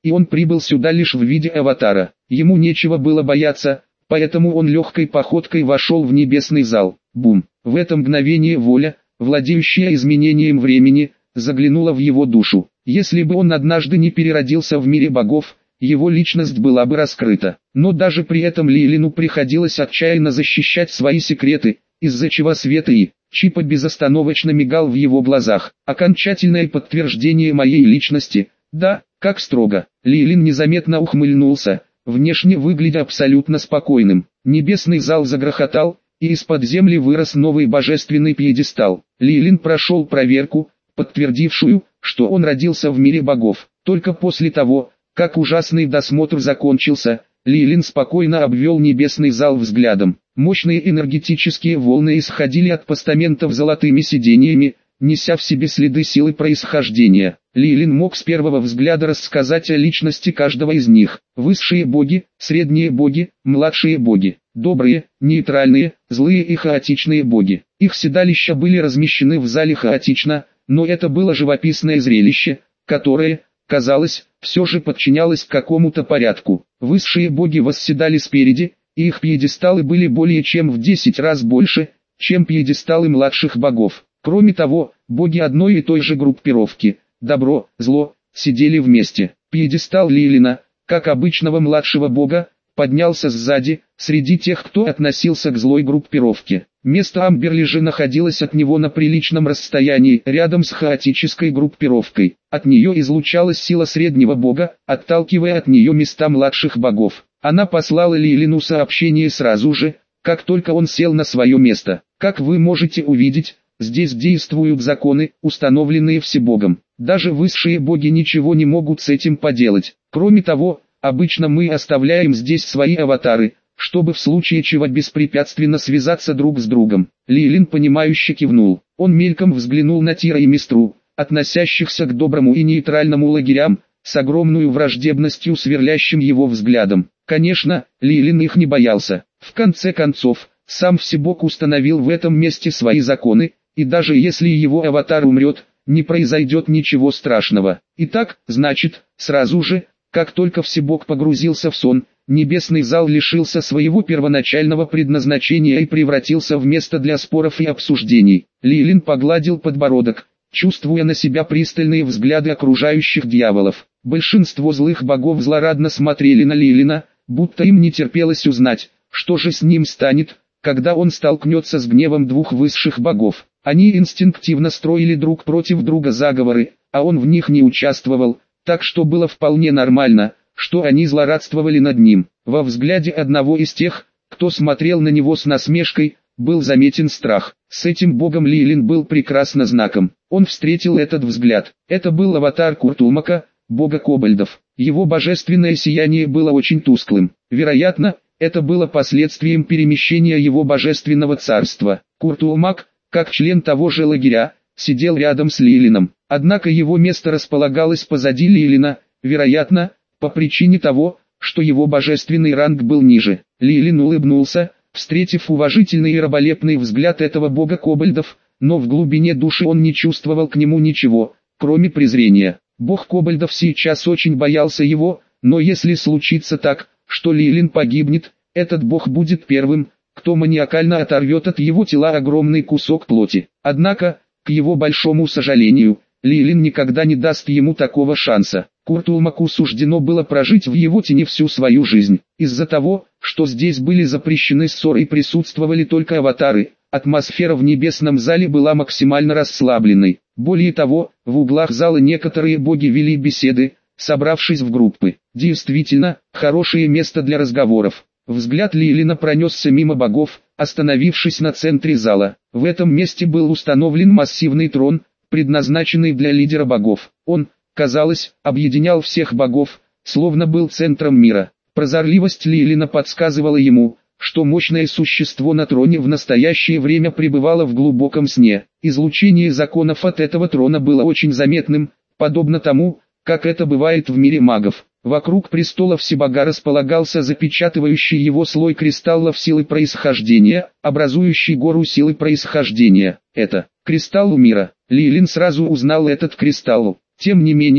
и он прибыл сюда лишь в виде аватара. Ему нечего было бояться, поэтому он легкой походкой вошел в небесный зал. Бум! В это мгновение воля, владеющая изменением времени, заглянула в его душу. Если бы он однажды не переродился в мире богов, его личность была бы раскрыта. Но даже при этом Лилину приходилось отчаянно защищать свои секреты, из-за чего свет и чипа безостановочно мигал в его глазах. Окончательное подтверждение моей личности, да, как строго. Лилин незаметно ухмыльнулся, внешне выглядя абсолютно спокойным. Небесный зал загрохотал, и из-под земли вырос новый божественный пьедестал. Лилин прошел проверку, подтвердившую, что он родился в мире богов. Только после того, как ужасный досмотр закончился, Лилин спокойно обвел небесный зал взглядом. Мощные энергетические волны исходили от постаментов золотыми сидениями, неся в себе следы силы происхождения. Лилин мог с первого взгляда рассказать о личности каждого из них. Высшие боги, средние боги, младшие боги, добрые, нейтральные, злые и хаотичные боги. Их седалища были размещены в зале хаотично, но это было живописное зрелище, которое, казалось, все же подчинялось какому-то порядку. Высшие боги восседали спереди, и их пьедесталы были более чем в десять раз больше, чем пьедесталы младших богов. Кроме того, боги одной и той же группировки, добро, зло, сидели вместе. Пьедестал Лилина, как обычного младшего бога, поднялся сзади, среди тех, кто относился к злой группировке. Место Амберли же находилось от него на приличном расстоянии, рядом с хаотической группировкой. От нее излучалась сила среднего бога, отталкивая от нее места младших богов. Она послала Лилину сообщение сразу же, как только он сел на свое место. Как вы можете увидеть, здесь действуют законы, установленные Всебогом. Даже высшие боги ничего не могут с этим поделать. Кроме того, обычно мы оставляем здесь свои аватары, чтобы в случае чего беспрепятственно связаться друг с другом. Лилин понимающе кивнул. Он мельком взглянул на Тира и Мистру, относящихся к доброму и нейтральному лагерям, с огромной враждебностью сверлящим его взглядом. Конечно, Лилин их не боялся. В конце концов, сам Всебог установил в этом месте свои законы, и даже если его аватар умрет, не произойдет ничего страшного. Итак, значит, сразу же, как только Всебог погрузился в сон, небесный зал лишился своего первоначального предназначения и превратился в место для споров и обсуждений. Лилин погладил подбородок, чувствуя на себя пристальные взгляды окружающих дьяволов. Большинство злых богов злорадно смотрели на Лилина, будто им не терпелось узнать, что же с ним станет, когда он столкнется с гневом двух высших богов. Они инстинктивно строили друг против друга заговоры, а он в них не участвовал, так что было вполне нормально, что они злорадствовали над ним. Во взгляде одного из тех, кто смотрел на него с насмешкой, был заметен страх. С этим богом Лилин был прекрасно знаком. Он встретил этот взгляд. Это был аватар Куртулмака, бога кобальдов. Его божественное сияние было очень тусклым. Вероятно, это было последствием перемещения его божественного царства. Куртулмак, как член того же лагеря, сидел рядом с Лилином. Однако его место располагалось позади Лилина, вероятно, по причине того, что его божественный ранг был ниже. Лилин улыбнулся, встретив уважительный и раболепный взгляд этого бога кобальдов, но в глубине души он не чувствовал к нему ничего, кроме презрения. Бог кобальдов сейчас очень боялся его, но если случится так, что Лилин погибнет, этот бог будет первым, кто маниакально оторвет от его тела огромный кусок плоти. Однако, к его большому сожалению, Лилин никогда не даст ему такого шанса. Куртулмаку суждено было прожить в его тени всю свою жизнь. Из-за того, что здесь были запрещены ссоры и присутствовали только аватары, атмосфера в небесном зале была максимально расслабленной. Более того, в углах зала некоторые боги вели беседы, собравшись в группы. Действительно, хорошее место для разговоров. Взгляд Лилина пронесся мимо богов, остановившись на центре зала. В этом месте был установлен массивный трон, предназначенный для лидера богов. Он, казалось, объединял всех богов, словно был центром мира. Прозорливость Лилина подсказывала ему, что мощное существо на троне в настоящее время пребывало в глубоком сне. Излучение законов от этого трона было очень заметным, подобно тому, как это бывает в мире магов. Вокруг престола Всебога располагался запечатывающий его слой кристаллов силы происхождения, образующий гору силы происхождения. Это кристалл мира. Лилин сразу узнал этот кристалл. Тем не менее,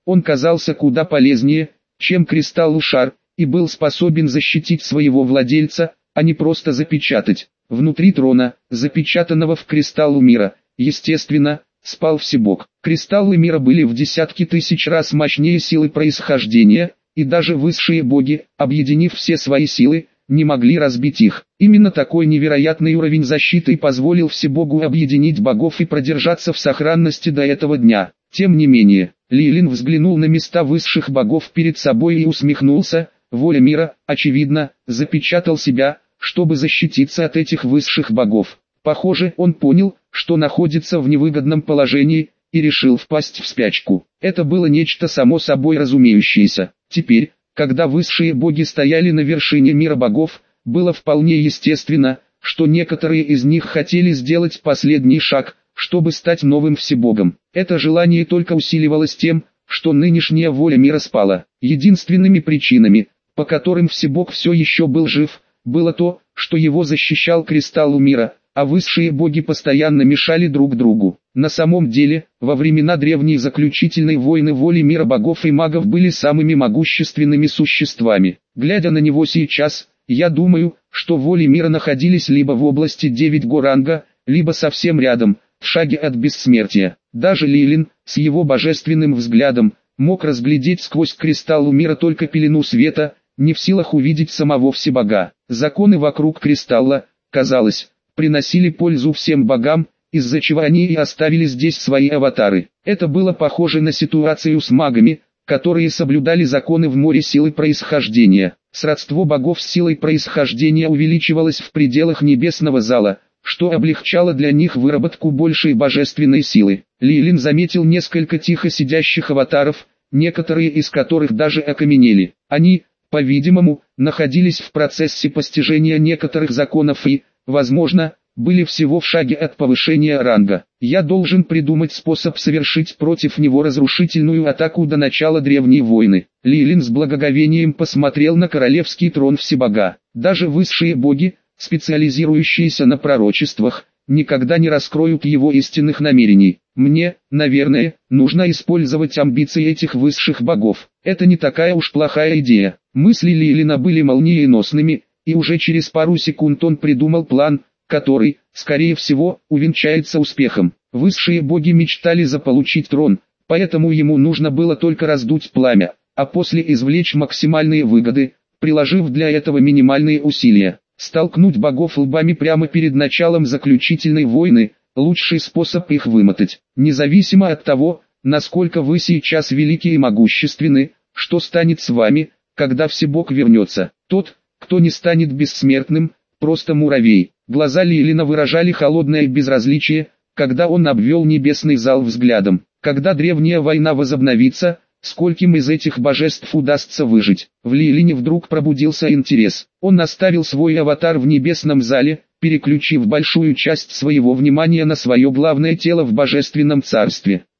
Он казался куда полезнее, чем кристалл-шар, и был способен защитить своего владельца, а не просто запечатать. Внутри трона, запечатанного в кристаллу мира, естественно, спал Всебог. Кристаллы мира были в десятки тысяч раз мощнее силы происхождения, и даже высшие боги, объединив все свои силы, не могли разбить их. Именно такой невероятный уровень защиты позволил Всебогу объединить богов и продержаться в сохранности до этого дня. Тем не менее, Лилин взглянул на места высших богов перед собой и усмехнулся. Воля мира, очевидно, запечатал себя, чтобы защититься от этих высших богов. Похоже, он понял, что находится в невыгодном положении, и решил впасть в спячку. Это было нечто само собой разумеющееся. Теперь, когда высшие боги стояли на вершине мира богов, было вполне естественно, что некоторые из них хотели сделать последний шаг, чтобы стать новым всебогом. Это желание только усиливалось тем, что нынешняя воля мира спала. Единственными причинами, по которым Всебог все еще был жив, было то, что его защищал кристалл мира, а высшие боги постоянно мешали друг другу. На самом деле, во времена древней заключительной войны воли мира богов и магов были самыми могущественными существами. Глядя на него сейчас, я думаю, что воли мира находились либо в области девять Горанга, либо совсем рядом, в шаге от бессмертия. Даже Лилин, с его божественным взглядом, мог разглядеть сквозь кристалл мира только пелену света, не в силах увидеть самого Всебога. Законы вокруг кристалла, казалось, приносили пользу всем богам, из-за чего они и оставили здесь свои аватары. Это было похоже на ситуацию с магами, которые соблюдали законы в море силы происхождения. Сродство богов с силой происхождения увеличивалось в пределах небесного зала, что облегчало для них выработку большей божественной силы. Лилин заметил несколько тихо сидящих аватаров, некоторые из которых даже окаменели. Они, по-видимому, находились в процессе постижения некоторых законов и, возможно, были всего в шаге от повышения ранга. Я должен придумать способ совершить против него разрушительную атаку до начала древней войны. Лилин с благоговением посмотрел на королевский трон Всебога. Даже высшие боги, специализирующиеся на пророчествах, никогда не раскроют его истинных намерений. Мне, наверное, нужно использовать амбиции этих высших богов. Это не такая уж плохая идея. Мысли Лилина были молниеносными, и уже через пару секунд он придумал план, который, скорее всего, увенчается успехом. Высшие боги мечтали заполучить трон, поэтому ему нужно было только раздуть пламя, а после извлечь максимальные выгоды, приложив для этого минимальные усилия. Столкнуть богов лбами прямо перед началом заключительной войны – лучший способ их вымотать. Независимо от того, насколько вы сейчас велики и могущественны, что станет с вами, когда Всебог вернется. Тот, кто не станет бессмертным, просто муравей. Глаза Лилина выражали холодное безразличие, когда он обвел небесный зал взглядом. Когда древняя война возобновится, скольким из этих божеств удастся выжить? В Лилине вдруг пробудился интерес. Он наставил свой аватар в небесном зале, переключив большую часть своего внимания на свое главное тело в божественном царстве.